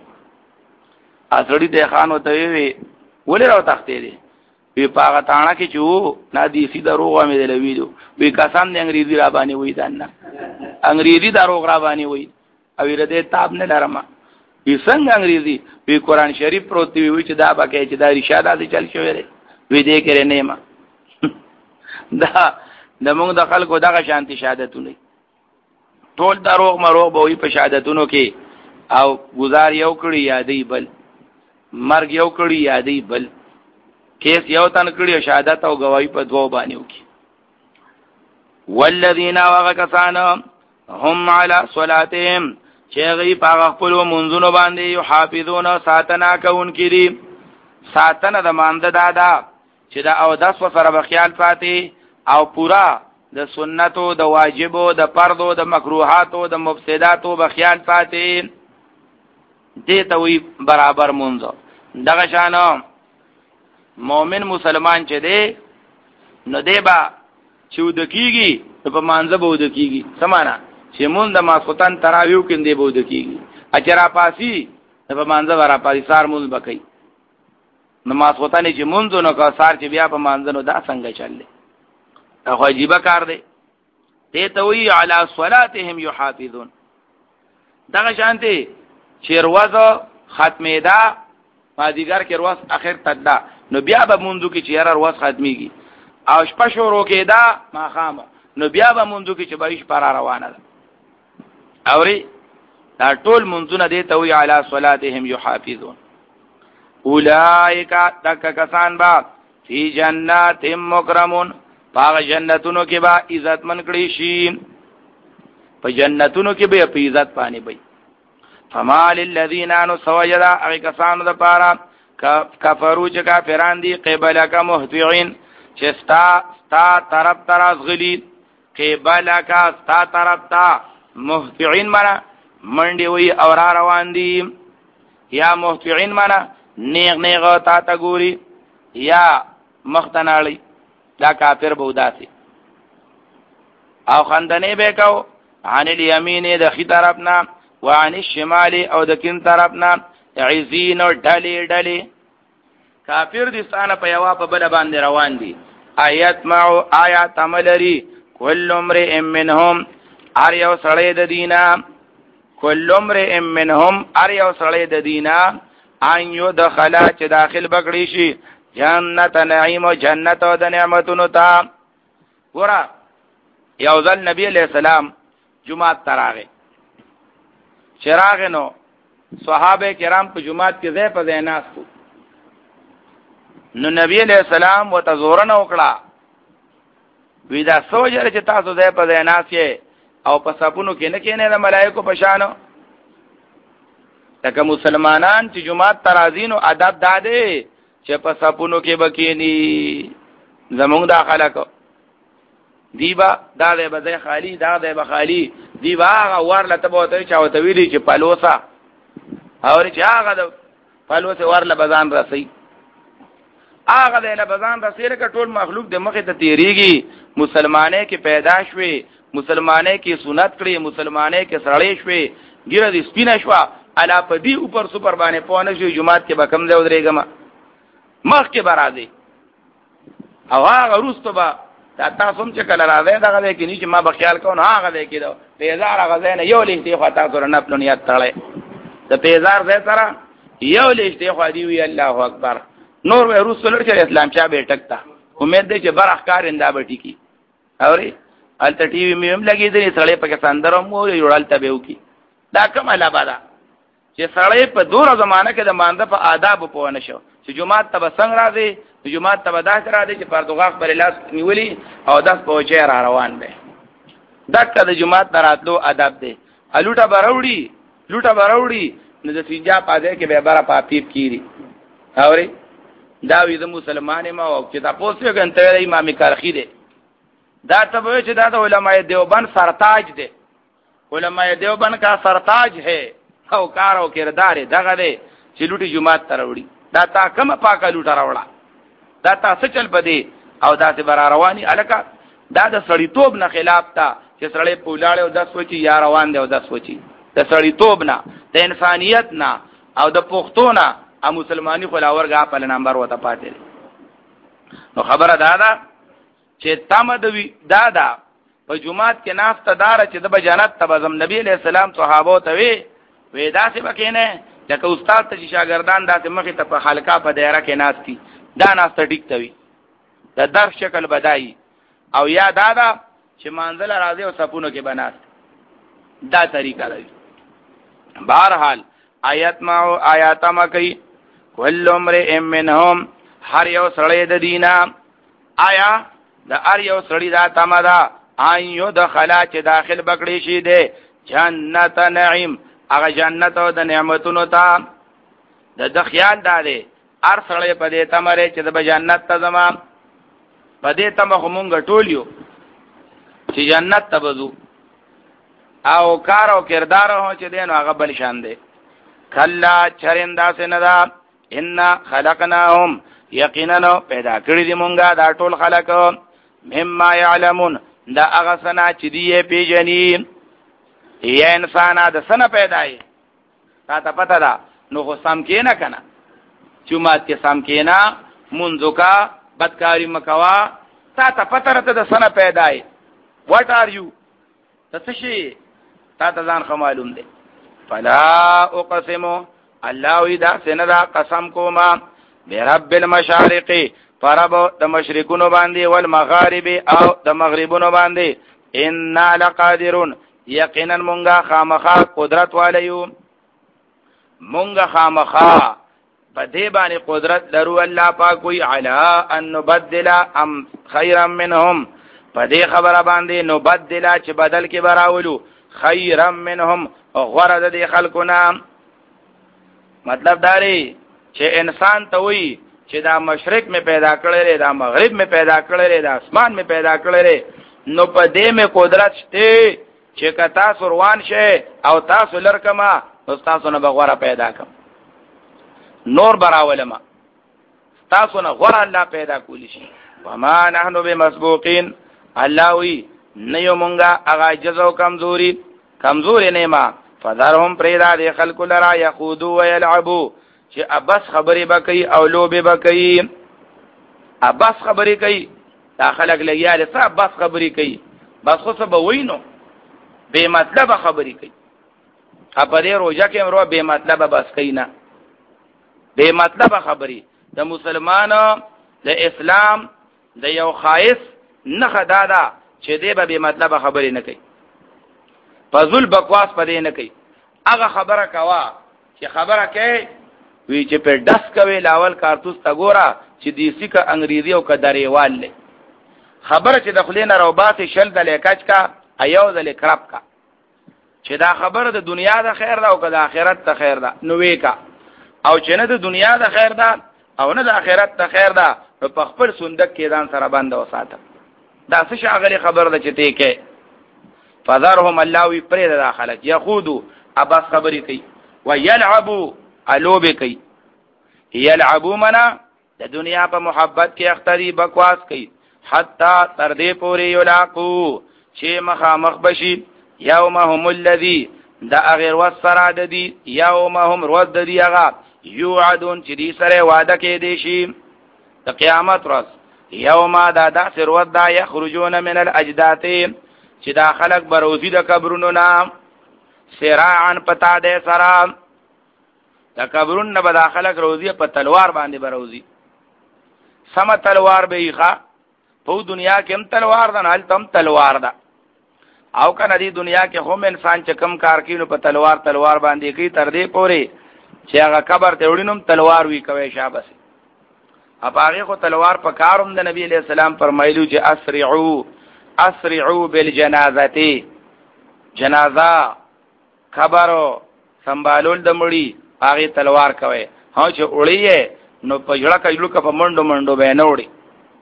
اصلي د خان وته وی ولې راو تختې دي وی پاغه تاڼه کې چو نا دي سي دروغ مې دلې ویلو وی کسان د انګریزي را باندې وې دانه انګریزي دروغ را باندې وې او ورته تاب نه لرمه وی څنګه انګریزي وی قران شریف پروت وی چې دا بکې چې دا رشاده دي چل شوې ده وی دې کړې نه ما دا د موږ د خلکو دغه شانتي شهادتونه ټول دروغ مروغ به وي په شهادتونو کې او گزار یو کړی یادې بل مرګ یو کړی یادې بل کیس یو تن کړی شهادت او گواہی په دوه باندې وکي والذین وغکسان هم علی صلاتهم چې غي په خپل منځونو باندې یو حافظون ساتنا کوون کړي ساتنه د مانده دادا چې دا او داس سره به خیال ساتي او پورا د سنتو د واجبو د پردو د مکروهاتو د مفسداتو به خیال ساتي دې ته وی برابر مونږ. دغه شان مؤمن مسلمان چې دی نو دی با چې ود کیږي په مانځه به ود کیږي سمانا چې مونږ د ماسوتن تراویو کې دی به ود کیږي اچرا پاسی په مانځه ورا پاسی سار مونږ بکې نو ماسوتن چې مونږ نو کا سار چې بیا په مانځه نو دا څنګه چللې دا خو عجیب کار دی. ته ته وی علی صلاتهم یحافظون. دغه شانته چې روزه ختمه ده مادیګر کې روز اخر تدا نو بیا به مونږ کې چې هر روز ختميږي او شپه شروع کېدا ما خام نو بیا به مونږ کې چې بایش پر روانه ده اوري دا ټول منځونه دي ته وی علی صلاتهم یحافظون. اولئک تک کسان با فی جنات مکرمون باغ جنتونو کې با عزت من کړي شي په جنتونو کې به په عزت پانی وي. فما للذین انو سوجدا اغه کسانو د پاره کفرو چې کافران دي قبلک مهطعين چې ستا ستا طرف طرف غلی قبلک ستا طرف تا مهطعين معنا منډي وي اور روان دي یا مهطعين معنا نیغ نیغ تا تا ګوري یا مختنالی دا کافر بوداسي او خندنه به کو عن الیمین د خي طرفنا وعن الشمال او د کین طرفنا عزین او ډلې ډلې کافر دي ستانه په یوا په بل باندې روان دي. آیات ما آیات عملری کل امرئ منهم ار یو سړی د دینا کل امرئ منهم ار یو سړی د دینا ان یو دخلا چې داخل بکړي شي جنت نعیم او جنت او د نعمتونو ته. ورا یو ځل نبی علیہ السلام جمعه تراغه چراغ نو صحابه کرام په جمعات کې ځای په ځای ناستو نو نبی علیہ السلام وتزورن وکړه وی دا سوجر چې تاسو ځای په ځای ناستئ او په صفونو کې نه کېنه د ملائکو په شانو لکه مسلمانان چې جمعات ترازینو ادب داده چې په صفونو کې بکینی زمونږ دا خلک دیبا دا دې به خالی دا دې به خالی دیبا هغه ورله ته بوته چا وته ویلی چې پلوسا اور چې هغه د پلوسه ورله بزان راسي هغه د له بزان راسي لکه ټول مخلوق د مخه ته تیریږي مسلمانې کې پیدا شوي مسلمانې کې سنت کړې مسلمانې کې سړې شوي ګیره دې سپینه شوا الا پدی اوپر سپر باندې پونه شو جمعات کې به کم ځای ودرېګم مخ کې برازي او هغه روستو با تا تاسو هم چې کله راځي دا غوې کې نشي ما به خیال کوم هغه دې کې دا پیزار غزا نه یو لیک دی خو تاسو نه خپل نیت تړلې د پیزار ځای سره یو لیک دی خو دی وی الله اکبر نور وې رسول الله اسلام چا به ټکتا امید دې چې برخ کار انده به ټکی اوري الته ټي وي مې هم لګې دې سړې په سندرم مو یوړل ته به وکي دا کوم علاوه ده چې سړې په دوره زمانہ کې د مانده په آداب په ونه شو چې جمعه ته څنګه راځي جمعه ته داس را دي چې پردوغاخ بر لاس نیولي او داس پوهچې را روان دي دغه د جمعه دراتلو ادب دي الوټه براوړي لوټه براوړي نو د سینجا پاده کې به بارا پاپیپ کیری اوري دا وی د مسلمانې ما او چې تاسو یې ګنته امام کارخی دي دا ته وایي چې دا د علماء دیوبند سرتاج دي علماء دیوبند کا سرتاج ہے او کار او کردار دغه دي چې لوټي جمعه تروړي دا تا کوم پاکه لوټه راوړه دا تاسو چل پدې او دا ته بار رواني الکا دا د سړیتوب نه خلاف تا چې سړی پولاړ او د سوچي یا روان دی او د سوچي د سړیتوب نه د انسانيت نه او د پښتو نه ا مسلمانۍ خلاورګه په نمبر وته پاتې نو خبره دا ده چې تمدوي دا ده په جمعات کې نافته دار چې د جنت تبزم نبی عليه السلام صحابه ته وی ودا سي بکینه چې استاد ته شاګردان داسې مخې ته په حلقه په دایره کې ناشتي دا ناسته ټیک توي د درس شکل بدایي او یا دا دا چې منزل راځي او صفونو کې بناست دا طریقه دی. بهرحال آیات ما او آیات ما کوي کل امرئ منهم هر یو سړی د دینا آیا د هر یو سړی دا تمدا ایو دخلا چې داخل بکړي شي دی جنت نعیم هغه جنت او د نعمتونو ته د د خیال داله ار سړی په دې تمره چې د جنت ته زما په دې تم همونګ ټولیو چې جنت ته بزو او کار او کردار هو چې دین هغه بل شان دی کلا چرندا سندا ان خلقناهم یقینا پیدا کړی دی مونږه دا ټول خلق مما يعلمون دا هغه سنا چې دی پیژني یا انسان دا سنا پیدای تا ته پته ده نو خو سم کې نه کنه چومات کې سم کې نه منځو کا بدکاری مکوا تا ته پته راته د سنا پیدای what are you ته شي تا ته ځان خو معلوم دی فلا اقسم الله اذا سندا قسم کوما برب المشارق فرب د مشرقونو باندې والمغارب او د مغربونو باندې ان لقادرون یقینا مونږه خامخا قدرت والیو مونږه خامخا په دې باندې قدرت لرو الله پاک وی علا ان نبدل ام خيرا منهم په دې خبره باندې نبدل چې بدل کې براولو خيرا منهم غرض دې خلقنا مطلب داري چې انسان ته وی چې دا مشرق می پیدا کړی دی دا مغرب می پیدا کړی دی دا اسمان می پیدا کړی دی نو په دې می قدرت شته چې کتا سروان شه او تاسو لرکما نو تاسو نه بغوره پیدا کم نور براولما تاسو نه غوره الله پیدا کولی شي وما نحنو بمسبوقین الله وی نه یو مونږه هغه جزو کمزوري کمزوري نه ما فذرهم پریدا دی خلق لرا یخودو ويلعبوا چې ابس خبرې بکې او لوبې بکې ابس خبرې کوي دا خلک لګیا دي څه ابس خبرې کوي بس خو څه به وینو بے مطلب خبرې کوي په دې روزه کې امرو بے مطلب بس کوي نه بے مطلب خبرې د مسلمانانو د اسلام د یو خایس نه خدادا چې دې به بے مطلب خبرې نه کوي فزول بکواس پدې نه کوي هغه خبره کوا چې خبره کوي وی چې په دس کوي لاول کارتوس تا ګورا چې دیسی کا انګریزي او کا دریوال له خبره چې دخلینه روبات شل د لیکچ کا ایو د لیکرب کا چې دا خبره د دنیا د خیر ده او د آخرت ته خیر ده نو ویکا او چې نه د دنیا د خیر ده او نه د آخرت ته خیر ده په خپل صندوق کې ځان سره باندې وساته دا څه شاغلي خبره ده چې ته کې فذرهم الله وی پرې د داخله یخودو اباس خبرې کوي ويلعبوا الوب کوي یلعبوا منا د دنیا په محبت کې اختری بکواس کوي حتا تر دې پورې یلاقو چې مخامخ بشي یومهم الذی دا غیر وسرا د دې یومهم رد دی هغه یوعدون چې دې سره وعده کې دي شي د قیامت ورځ یوم دا د سر ودا یخرجون من الاجداث چې دا خلق بروزی د قبرونو نام سراعن پتا دې سره دا قبرون نه به دا خلق روزی په تلوار باندې بروزی سم تلوار به ښه په دنیا کې هم تلوار ده نه تم تلوار ده او کنه دې دنیا کې هم انسان چې کم کار کینو په تلوار تلوار باندې کوي تر دې پوري چې هغه قبر ته وړینم تلوار وی کوي شابه اب هغه خو تلوار په کاروم د نبی علیہ السلام فرمایلو چې اسرعوا اسرعوا بالجنازه جنازه خبرو سنبالول د مړی هغه تلوار کوي ها چې وړي نو په جړه کایلو کا په منډو منډو به نه وړي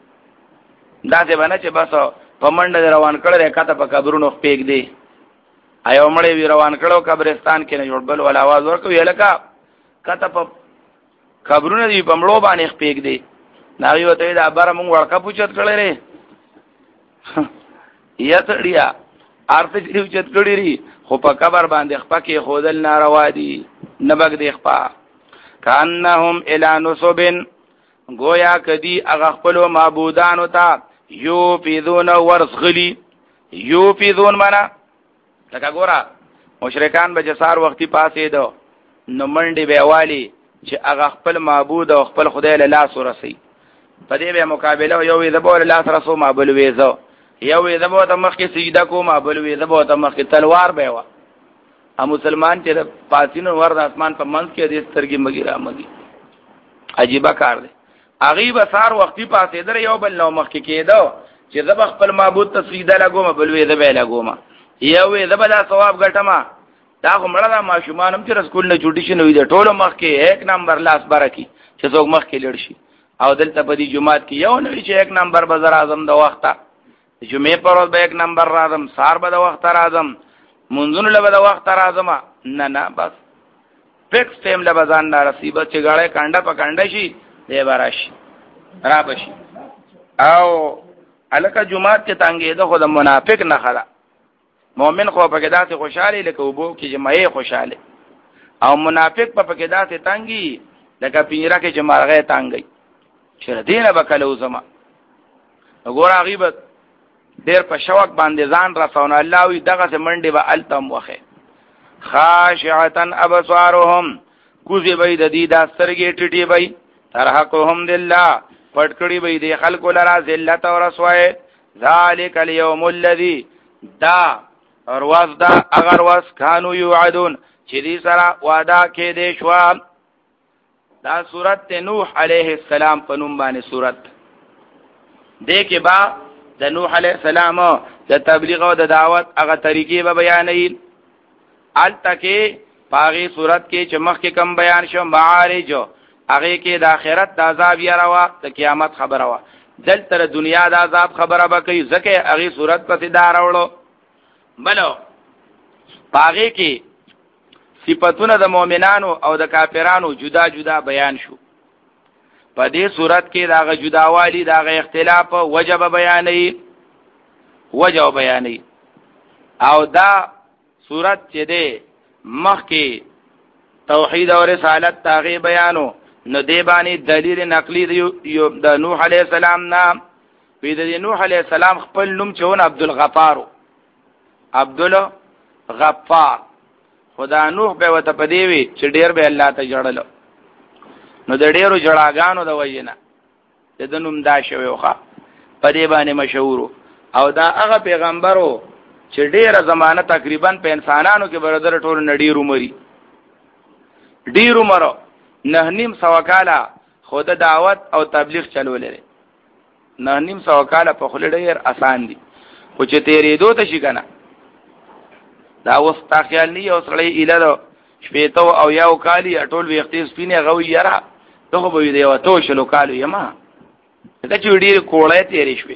دا څه باندې چې بس په منډه روان کړل کته په قبرونو پیګ دی ایو مړی وی روان کړو قبرستان کې نه جوړ بل ول आवाज ورکوي لکه کته په قبرونو دی په مړو باندې پیګ دی ناوی وته دا بار مونږ ورکا پوښت کړل ری یا تړیا ارته چې پوښت کړی ری خو په قبر باندې خپکه خودل ناروا دي نبګ دی خپا کانهم الی نصب گویا کدی هغه خپل معبودان وتا یو فیذون ورسغلی یو فیذون معنا لکه ګورا مشرکان به جسار وختي پاسې دو نو منډي به والی چې هغه خپل معبود او خپل خدای له لاس ورسي په دې به مقابله یو وی زبول لاس رسو معبود ویزو یو وی زبو ته مخ کې سجده کو معبود وی زبو ته مخ کې تلوار به وا ا مسلمان چې پاسینو ور د اسمان په منځ کې دې سترګې مګی را مګی عجیب کار دی اغي به سار وختي پاسې در یو بل نو مخ کې کېدو چې زب خپل معبود ته سجده لګوم بل وی زبې لګوم یو وی زبدا ثواب ګټما دا کومړه دا ماشومان هم چې رسول نه جوړی شي نو دې ټولو مخ کې یک نمبر لاس برکی چې څوک مخ کې لړ شي او دلته په دې جمعات کې یو نو چې یک نمبر بازار اعظم د وخته جمعې پر ورځ به یک نمبر راځم سار به د وخت راځم منځونو له به د وخت راځم نه نه بس فکس ټیم له بزان نه رسیبه چې غړې کانډه په کانډه شي دی براشي را بشي او الکه جمعات کې تانګې ده خو د منافق نه خلا مؤمن خو په کې داسې خوشاله لکه وبو کې جمعې خوشاله او منافق په کې داسې تانګي لکه پیرا کې جمعغه تانګي چې دینه بکلو زما وګوره غیبت ډیر په شوق باندې ځان رسول الله وي دغه منډي به التم وخه خاشعتن ابصارهم کوزي بيد دي دا سترګې ټټي بي ترحقهم لله پټکړي بي دي خلق لرا ذلت او رسوای ذالک اليوم الذي دا ورواز دا اگر واس کانو یوعدون چې دې سره وعده کې دي شو دا سورت نوح علیہ السلام په نوم باندې سورت دې کې با د نوح علیہ السلام د تبلیغ او د دعوت هغه طریقې به بیانې ال تکي پاغي صورت کې چې مخ کې کم بیان شو معارج هغه کې د آخرت د عذاب یا روا د قیامت خبره وا دل تر دنیا د عذاب خبره به کوي ځکه هغه صورت په دار وړو بلو پاغي کې صفاتونه د مؤمنانو او د کافرانو جدا جدا بیان شو په دې صورت کې داغه جداوالی داغه اختلاف وجب بیانې وجب بیانې او دا صورت چې ده مخ کې توحید او رسالت تاغي بیانو نو دی باندې دلیل نقلی دی د نوح علیہ السلام نام په د نوح علیہ السلام خپل نوم چون عبد الغفار عبد الغفار خدا نوح به وته پدیوي چې ډیر به الله ته جوړل نو د ډیرو جړاګانو د وینا د نوم دا شوی وخه پدې باندې مشهور او دا هغه پیغمبرو چې ډیره زمانه تقریبا په انسانانو کې برادر ټول نډیر عمرې ډیر عمر نه نیم سو کاله خود دعوت او تبلیغ چلول لري نه نیم سو کاله په خله ډیر آسان دي خو چې تیرې دوه شي کنه دا وستا خیال نه یو سړی اله شپېتو او یو کالی ټول وختي سپینه غوي یرا دغه به دی او تو شلو کالو یما دا چې ډیر کوړې تیرې شوې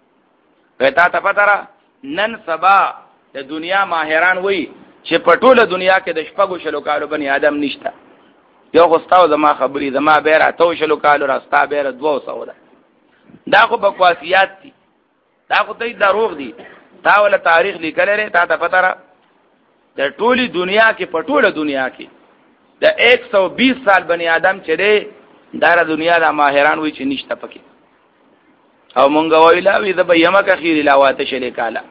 وتا ته پته را نن سبا د دنیا ماهران وای چې په ټوله دنیا کې د شپږو شلو کالو بني آدم نشته یو غستاو زما خبرې زما بیره تو شلو کالو راستا بیره دوه سو ده دا خو بکواسیات دي دا خو ته دروغ دي تا ول تاریخ لیکل لري تا ته پته را د ټوله دنیا کې په ټوله دنیا کې د ایک سو بیس سال بني آدم چې دی دا د دنیا د ماهران وای چې نشته پکې او مونږ ویلا وی د بېما کخیر لاواته شلې کاله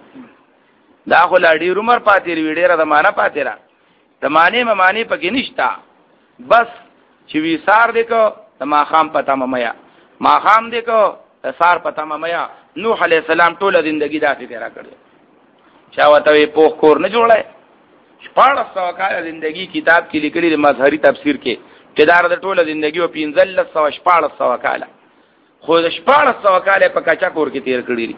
دا خو لا ډیر عمر پاتې وی ډیره د معنا پاتې را د معنی معنی پکې نشتا بس چې وی سار دکو د ماخام پتا ممیا ماخام دکو د سار پتا ممیا نوح علی السلام ټول ژوندۍ داسې تیرا کړل چا وته په کور نه جوړای شپږ سو کال ژوندۍ کتاب کې لیکلي د مظهری تفسیر کې چې دا د ټول ژوندۍ او پنځل سو شپږ سو کال خو د شپږ سو کال په کچا کور کې تیر کړی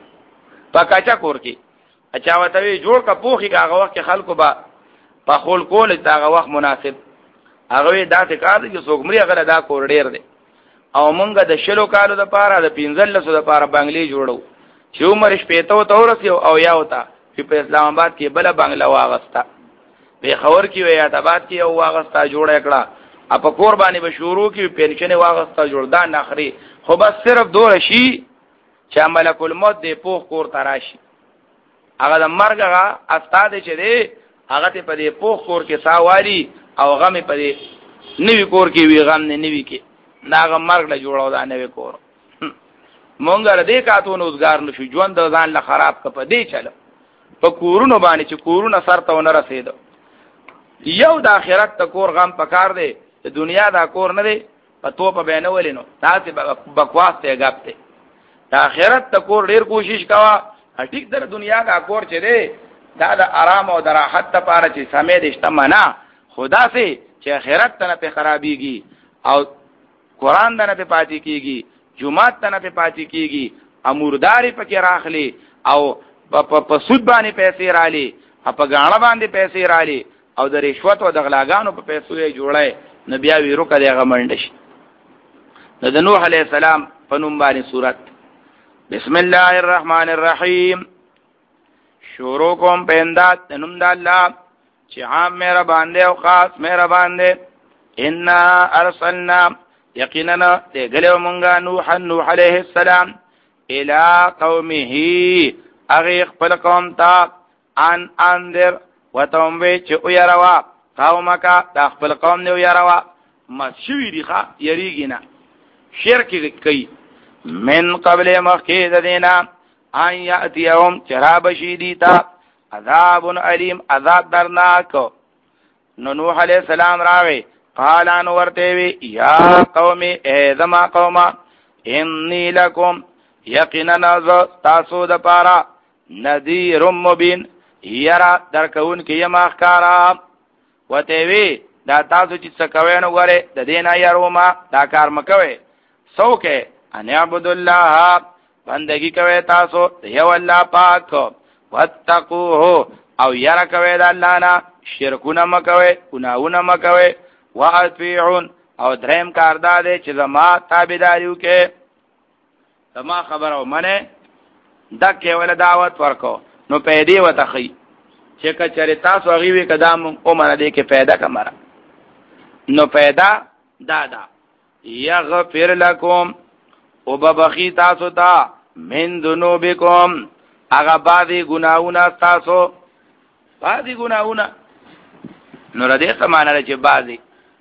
په کچا کور کې اچھا وته جوړ کا پوخي هغه وخت خلکو با په خول کول دا وخت مناسب هغه دا څه کار دي چې څوک هغه دا کور ډیر دی او مونږ د شلو کالو د پاره د پنځل سو د پاره بنگلې جوړو چې عمر شپې ته تورس یو او یا وتا چې په اسلام آباد کې بل بنگلا واغستا په خبر کې ویا آباد کې او واغستا جوړ کړه اپ قرباني به شروع کې پنشن واغستا جوړدان نخري خو بس صرف دوه شي چې ملک الموت دی پوخ کور تراشي هغه د مرګ هغه استاد چې دی هغه ته په دې پوخ کور کې ساوالي او غم په دې نوی کور کې وی غم نه نوی کې ناغه مرګ له جوړاو دا نوی کور مونږ را دې کاتو نوزګار نشو ژوند ځان له خراب ک په دې چلو په کورونو باندې چې کورونه سر ته نه رسیدو یو د آخرت ته کور غم پکار دی د دنیا دا کور نه دی په تو په بینه ولینو تاسو بکواس ته غاپته د آخرت ته کور ډیر کوشش کوا هټیک در دنیا دا کور چې دی دا د آرام او د راحت لپاره چې سمې د اجتماع خدا سے چې آخرت ته نه په خرابيږي او قران ته نه په پاتې کیږي جمعات ته نه په پاتې کیږي امورداري پکې راخلي او په سود باندې پیسې رالي په غاڼه باندې پیسې رالي او د رشوت او د غلاګانو په پیسو یې جوړای نبي اوی روکه دی غمنډ شي د نوح علی السلام په نوم باندې سورت بسم الله الرحمن الرحیم شروع کوم په انداد نوم د الله چې عام مهربان دی او خاص مهربان دی. ان ارسلنا یقینا لګلو مونږه نوح نوح علیه السلام الى قومه اغه خپل قوم ته ان انذر وتم وی چې او يروا قومک د خپل قوم نه يروا مشوی دیخه یریګینا شرک کوي من قبل مخکې دینا ان یاتیهم چراب شیدیتا عذاب علیم عذاب درناک. نو نوح علیہ السلام راوی قال ان ورته وی یا قوم ای زما قوم انی لکم یقینا تاسو د پارا نذیر مبین یرا درکون کی یما خکارا وته وی دا تاسو چې څه کوي نو غره د دینه یاروما دا کار مکوي سوکه ان عبد الله بندگی کوي تاسو یو الله پاک واتقوه او یرا کوي د الله نه شرکونه مکوي ګناونه مکوي واطيعون او دریم کار دا دی چې زما تابعداریو کې زما خبرو منه دکې ول دعوت ورکو نو پیدا وتخی چې کچره تاسو غوي قدم او منه دې کې پیدا کمره نو پیدا دادا یغفر لكم او ببخی تاسو ته من ذنوبکم هغه بعضی ګناونه تاسو بعضی ګناونه نو ردی سمانه چې بعضی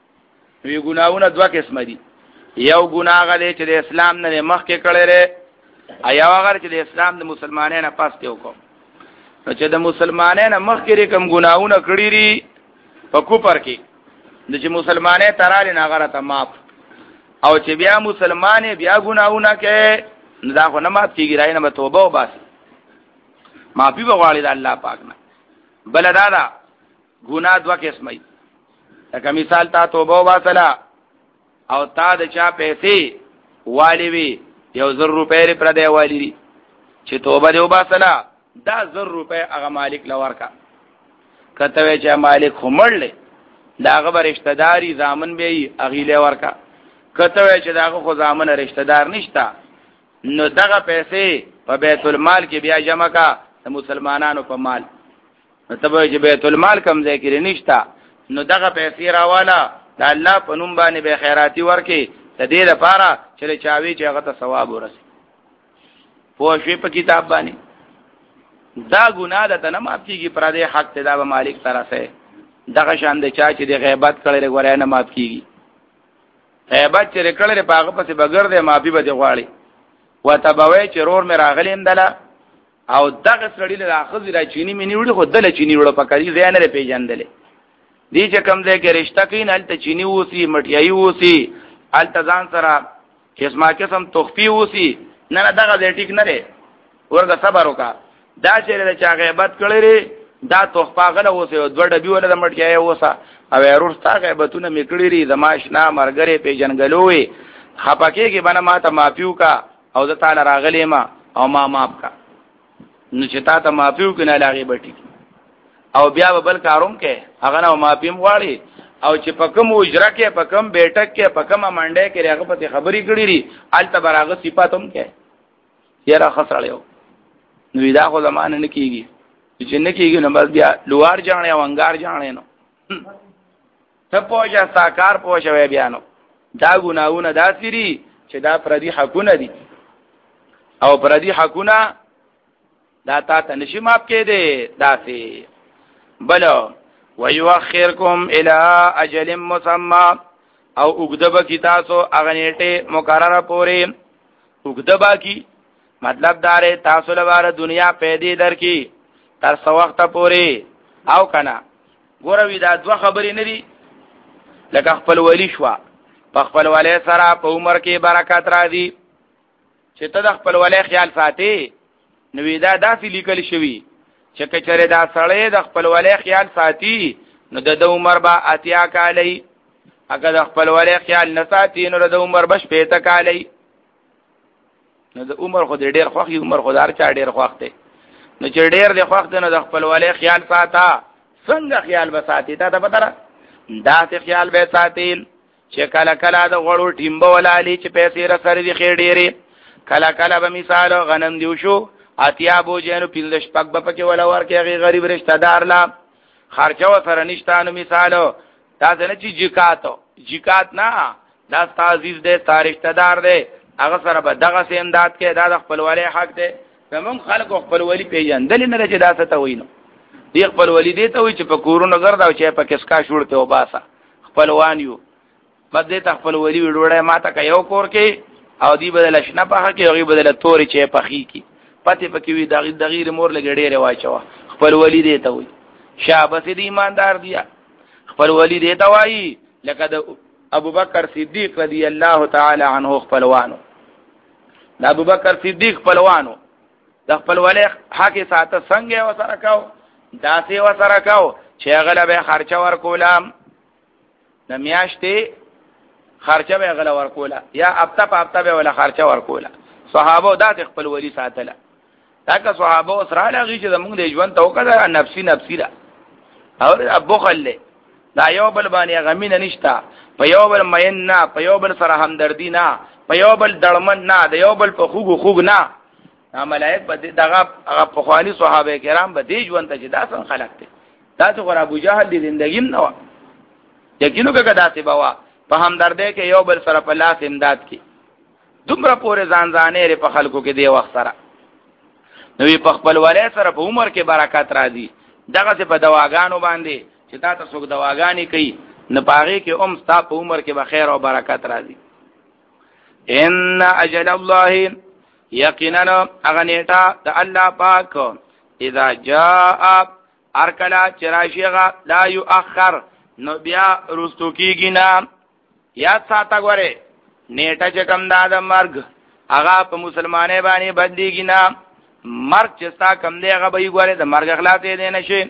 وی ګناونه دوه قسم دي. یو ګناه غلې چې د اسلام نه مخ کې کړي لري ایا هغه چې د اسلام د مسلمانانو پاس کې وکړو نو چې د مسلمانانو مخ کې کوم ګناونه کړی لري په کوپر کې د چې مسلمانې تراله ناغره ته معاف او چې بیا مسلمانې بیا ګناونه کې نو دا خو نه مات کیږي راي نه توبه او بس معافي بغواړي د الله پاک نه. بل دا دا ګناه دوه قسمه لکه مثال تا توبه واسلا او تا د چا پیسې والی وی یو زر روپے پر دی والی چې توبه دی وباسلا دا زر روپے هغه مالک لورکا کته چې مالک خمړل دا هغه رشتہ داری ضامن به اغیله ورکا کته چې دا هغه خو ضامن رشتہ دار نشتا نو دغه پیسې په بیت المال کې بیا جمع کا د مسلمانانو په مال تبه چې بیت المال کم ځای کې نشتا نو دغه پیسې راواله د الله په نوم باندې به خیراتی ورکي د دې لپاره چې چاوي چې هغه ته ثواب ورسي. په شی په کتاب باندې دا ګناه ده نه معاف کیږي پر دې حق ته دا مالک طرفه دغه شان د چا چې د غیبت کړي غوړې نه معاف کیږي. غیبت چې کړي په هغه پسې بغیر د معافي به دی غواړي وتبوي چې رور مې راغلیم دلا او دغه سړی له اخذ را چینی مې نیوړي خو دله چینی وړو پکړي ځان نه پیژندلې دي چې کم ځای کې رشتہ کین الته چینی وسی مټیای وسی الته ځان سره قسمه قسم تخفی وسی نه نه دغه دې ټیک نه لري ورګه صبر وکا دا چې له چا غیبت کړي دا تخفا غله وسی او دوړ ډبی ولا د مټیای وسا او ورستا غیبتونه میکړي ری زماشنا مرګره پیژنګلوي خپکه کې بنا ما ته مافیو کا او د تعالی راغلی ما او ما ماف کا نو چې تا ته مافیو کنه لاغي بټی او بیا بل کاروم کې هغه نو مافیم واړي او چې پکم اجره کې پکم بیٹک کې پکم منډه کې هغه په خبري کړی ری الته براغه صفاتم کې یاره خسرړیو نو دا خو زمانه نه کیږي چې نه کیږي نو بس بیا لوار ځانې او انګار ځانې نو ته پوجا ساکار پوښوي بیا نو دا ګناونه داسري چې دا پردي حقونه دي او پردي حقونه دا تا ته نشي ماپ کې دي داسي بل ويؤخركم الى اجل مسمى او وګدبه کی تاسو اغنیټه مقرره پورې وګدبه کی مطلب دار تاسو لپاره دنیا پیدا درکې تر څو وخت پورې او کنه ګوروي دا دوه خبرې نه دي لکه خپل ولی شو په خپل ولی سره په عمر کې برکات راځي چې ته د خپل ولی خیال ساتي نو دا داسې لیکل شوی چې کچره دا سړی د خپل ولی خیال ساتي نو د عمر با اتیا کالی اګه د خپل ولی خیال نه ساتي نو د عمر بش پېته کالی نو د عمر خو ډېر خوخي عمر خدار چا ډېر خوخ دی نو چې ډېر د خوخ دی نو د خپل ولی خیال ساته څنګه خیال به ساتي تا ته پته را دا ته خیال به ساتي چې کله کله د غړو ټیمبه ولالي چې پیسې را سره دي خېر ډېرې کله کله به مثال غنم دیو شو اتیا بو جنو پینځش پک بپکه ولا ورکه غریب رشتہ دار لا خرچه و سره نشته نو مثالو دا څنګه چې جکاتو جکات نه دا تعزیز دې تاریخ تدار دې هغه سره به دغه سي امداد کې دا د خپلوالي حق دی زمون خلکو خپلوالي پیژندل نه چې دا څه ته وینو دی خپلوالي دې ته وي چې په کورونو ګرځاو چې په کسکا شوړته و باسا خپلوان یو بس دې ته خپلوالي وړوړې ماته کا یو کور کې او دی بدل شنه په کې او بدل توري چې په خې کې پته پکې وي دغه دغیر مور لګړې واچو خپلوالي دې ته وي شابه دې ایماندار دی خپلوالي دې ته وایي لکه د ابو بکر صدیق رضی الله تعالی عنہ خپلوانو د ابو بکر صدیق خپلوانو د خپلوالي حق ساته څنګه وسره کاو داسې وسره کاو چې غلبه خرچه ورکولم د میاشتې خرچه به غلا ورکوله یا اپتا په اپتا به ولا خرچه ورکوله صحابه دا خپلوالي ساتله دا که صحابه سره لغی چې زمونږ د ژوند توګه نفسي نفسي را او ابو خله دا یو بل باندې غمینه نشتا په یو بل مین نه په یو بل سره همدردی نه په یو بل دړمن نه د یو بل په خوګو خوګ نه ملائک به دغه هغه په خواني صحابه کرام به دی ژوند ته چې دا څنګه خلق دي دا چې غره ابو جهل دی زندگی نه و یقینو کې داسې بوا په همدردی کې یو بل سره په لاس امداد کی دومره پورې ځان ځانې په خلکو کې دی وخت سره نو په خپل ولای سره په عمر کې برکات راځي دغه څه په دواګانو باندې چې تا ته څوک دواګانی کوي نه پاغي کې اوم ستا په عمر کې به خیر او برکت راځي ان اجل الله یقینا اغنیتا د الله پاک اذا جاء ارکلا چراشیغا لا یؤخر نو بیا رستو کیږي نه یا ساته غره نیټه چې کم دا د مرګ هغه په مسلمانې باندې بدلیږي نه مرګ چې ستا کم دی هغه به غره د مرګ اخلاص دی نشي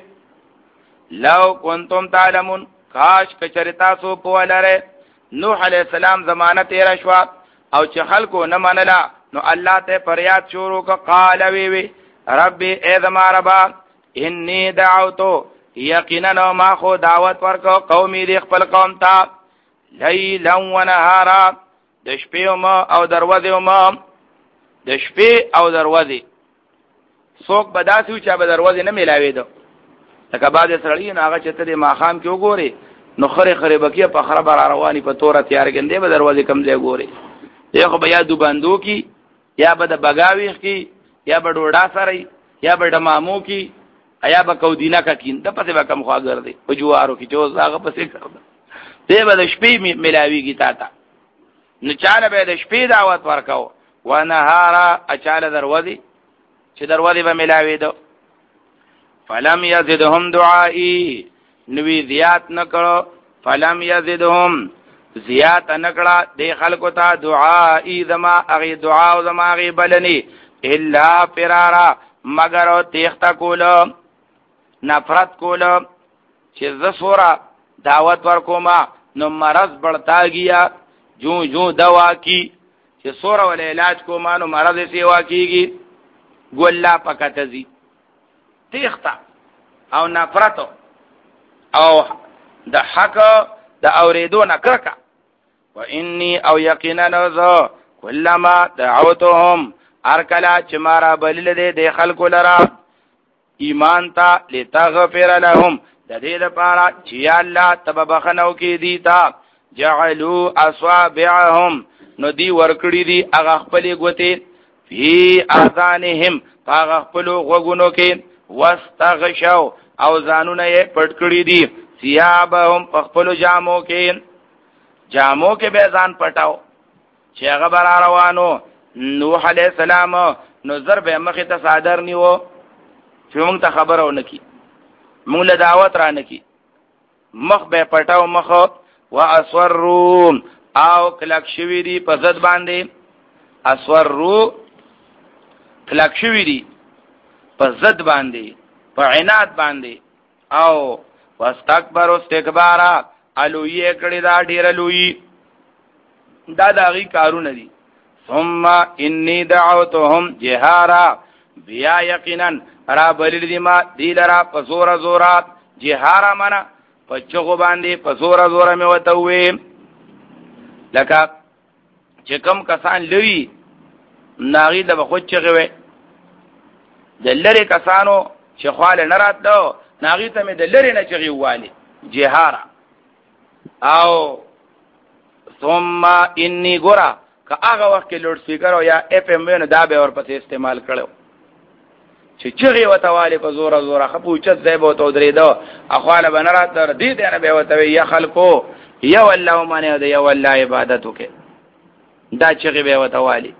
لو کنتم تعلمون کاش کچرتا سو په ولره نوح علیہ السلام زمانه تیر شو او چې خلکو نه منلا نو الله ته فریاد شروع ک قال وی وی ربي اذما ربا انی دعوتو یقینا ما خو دعوت ورکو قومي دی خپل قوم ته لیلا و نهارا د شپې او دروازه ما د شپې او دروازه څوک بداسو چې به دروازه نه ملاوي دو لکه بعد سړی نه هغه چې ته ما خام کې وګوري نو خره خره بکیه په خراب رواني په توره تیار ګندې به دروازه کم ځای ګوري یو بیا دو بندو کی یا به د بغاویخ کی یا به ډوډا سره یا به د مامو کی یا به کودینا کا کین د پته به کم خواګر دی په جوارو کی چې هغه پسې کړو ته به د شپې ملاویږي تا ته نو چاله به د شپې دعوت ورکاو و نهارا اچاله دروازه چې دروازه به ملاوي دو فلم یزدهم دعائی نوی زیات نکړو فلم یزدهم زیات نکړه د خلکو ته دعائی زما اغي دعا او زما اغي بلنی الا فرارا مگر او تیختا کولو نفرت کولو چې زسورا دعوت ورکوما نو مرض بڑھتا گیا جو جو دوا کی چې سورا ول علاج کوما نو مرض سیوا کیږي ګولا پکاتزي تیختا او نفرت او د حق د اوریدو نکرکا و انی او یقینا ذو کلما دعوتهم ارکلا چمارا بلل دے د خلق لرا ایمان تا لتغفر لهم د دې لپاره چې الله تبخنو کې دي تا جعلوا اصابعهم نو دی ورکړي دي هغه خپل غوته فی اذانهم هغه خپل غوګونو کې واستغشوا او ځانونه یې پټ کړی دي ثيابهم خپل جامو کې جامو کې به ځان پټاو چې هغه بار روانو نوح علیہ السلام نظر به مخه ته صادر نیو چې موږ ته خبرو نکي موږ له دعوت را نکي مخ به پټاو مخ واسروا او کلک شوی دی په زد باندې اسورو کلک شوی دی په زد باندې په عناد باندې او واستكبر استکبارا الوی کړي دا ډیر لوی دا داغي کارونه دي ثم انی دعوتهم جهارا بیا یقینا را بلل دی ما دی لرا په زور زورات جهارا معنا په چغو باندې په زور زور مې وته وې لکه چې کوم کسان لوي ناغي د بخو چغوي د لری کسانو چې خواله نه راتلو ناغي ته مې د لری نه چغي والی جهارا او ثم انی ګورا که هغه وخت کې لوډ سپیکر او یا اف ام ونه دا به ورپسې استعمال کړو چې چغي وته والی په زور زور خپوچت ځای به تو درېدو اخواله بنرات در دې دې نه به وته یا خلکو یا والله معنی دا یا والله عبادت وکي دا چغي به وته والی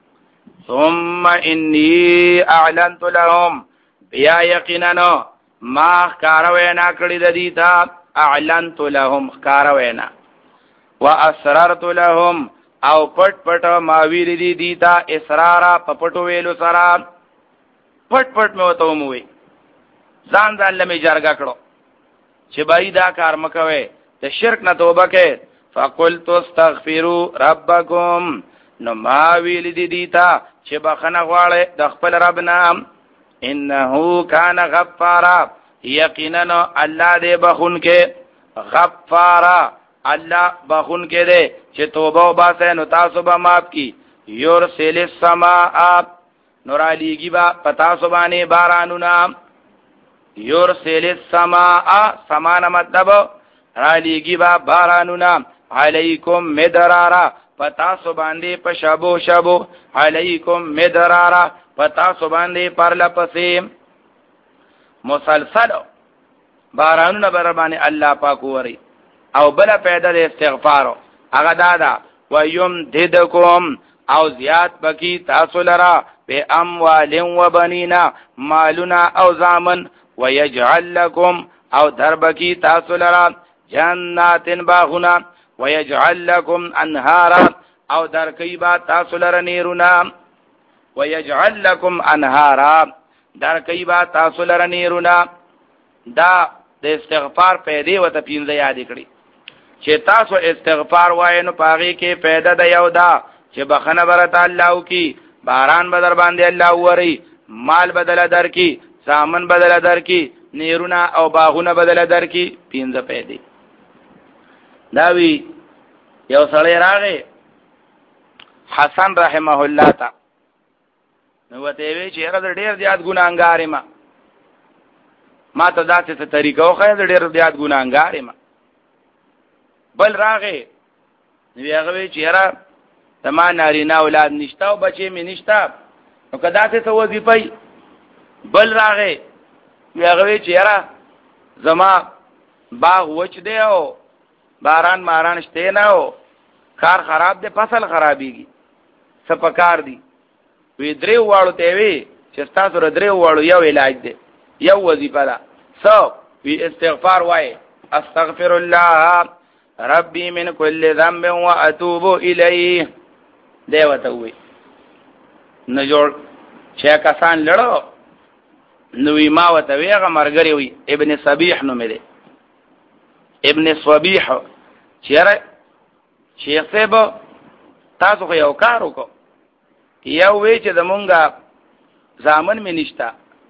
ثم انی اعلنت لهم بیا یقینا ما خاروینا کړی د دې ته اعلنت لهم خاروینا واسررت لهم او پټ پټ ما ویری دي دي ته اسرارا پپټو ویلو سره پټ پټ مې وته موي ځان ځان لمه جرګه کړو چې بای دا کار مکوي ته شرک نه توبه کې فقلت استغفروا ربکم نو ما ویل دي دي ته چې بخنه غواړي د خپل رب نام انه کان غفارا یقینا الله دې بخون کې غفارا الله بخون کې دې چې توبه وباسه نو تاسو به معاف کی یورسل السماء نور علیږي با پتا سو باندې بارانونه یورسل السماء سمان مطلب علیږي با بارانونه علیکم مدرارا پتا سو باندې په شبو شبو علیکم مدرارا پتا سو باندې پرلا پسې مسلسل بارانونه بر باندې الله پاک وری او بل پیدا د استغفار هغه دادا ويم ددکم او زیات بکی تاسو لرا به اموال و بنینا مالنا او زامن ويجعل لكم او دربکی تاسو لرا جنات باغنا ويجعل لكم انهارا او درکی با تاسو لرا نیرونا ويجعل لكم انهارا درکی با تاسو لرا نیرونا دا د استغفار پیدا وته پینځه یاد کړی چې تاسو استغفار وای نو پاغي کې پیدا د یو دا چې بخنه برت الله کی باران بدر باندې الله وری مال بدل در کی سامان بدل در کی نیرونا او باغونه بدل در کی پینځه پیدا داوی یو سړی راغی حسن رحمه الله تا نو ته وی چې هغه ډیر زیات ګناګار ما ما ته داسې طریقو خو ډیر زیات ګناګار ما بل راغې نو هغه وی چې را تما نارینه اولاد نشتا او بچي می نشتا نو کدا ته وظیفه بل راغې هغه وی چې را زما باغ وچ دی او باران ماران شته نه او کار خراب دی فصل خرابيږي سپکار دی وی درې واړو ته وی چې تاسو ر درې واړو یو علاج دی یو وظیفه ده سو وی استغفار وای استغفر الله ربي من كل ذنب واتوب اليه دیوته وی نه جوړ چې کسان لړو نو ما وته ویغه مرګري وی ابن صبيح نو مې ابن صبيح چیرې شیخ صاحب تاسو خو یو کار وکړو یو وی چې زمونږه ځامن مې نشتا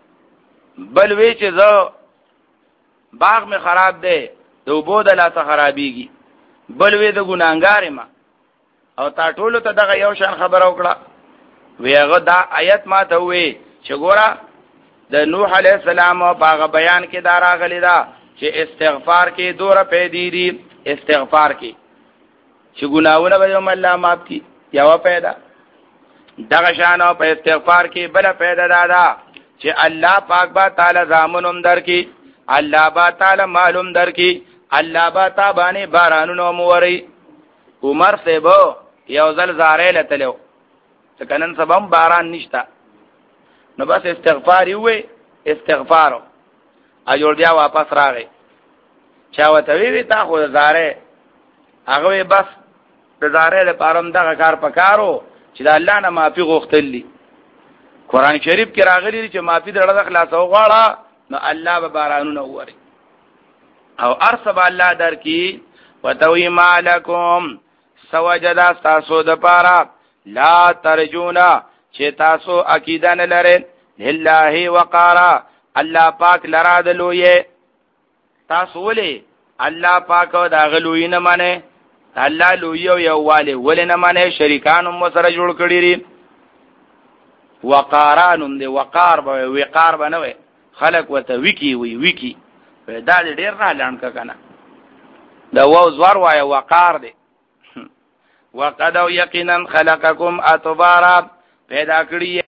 بل وی چې زه باغ مې خراب دی دوبو د لا ته خرابيږي بل وی د ګناګار ما او تا ټولو ته دغه یو شان خبر وکړه ویغه دا آیت ما ته وی چې ګوره د نوح علی السلام او باغ بیان کې دا راغلی دا چې استغفار کې دوره پیدا دي استغفار کې چې ګناونه به هم الله معاف کړي یو پیدا دغه شان او په استغفار کې بل پیدا دادا چې الله پاک با تعالی زامنوم درکې الله با تعالی معلوم درکې الله با تابانه بارانونو موري عمر سیبو یو ځل زارې لتلو څنګه نن سبم باران نشتا نو بس استغفار وي استغفار ا جوړ بیا واپس راغی چا وته وی تا خو زارې هغه بس د زارې لپاره دغه کار پکارو چې د الله نه معافي غوښتلی قران شریف کې راغلی چې معافي درړه خلاصو غواړه نو الله به بارانونه ووري او ارسب الله درکی وتوی مالکم سوجدا تاسو د پاره لا ترجونا چې تاسو عقیده نه لرئ لله وقارا الله پاک لرا د لوی تاسو ولې الله پاک دا غلوی نه مانه الله لوی او یواله ولې نه مانه شریکان هم سره جوړ کړی ری وقارانم دی وقار به وقار بنوي خلق ورته وکی وی وکی دا ډیر را لاند کنه دا واو زوار وای وقار دی وقد یقینا خلقکم اطوارا پیدا کړی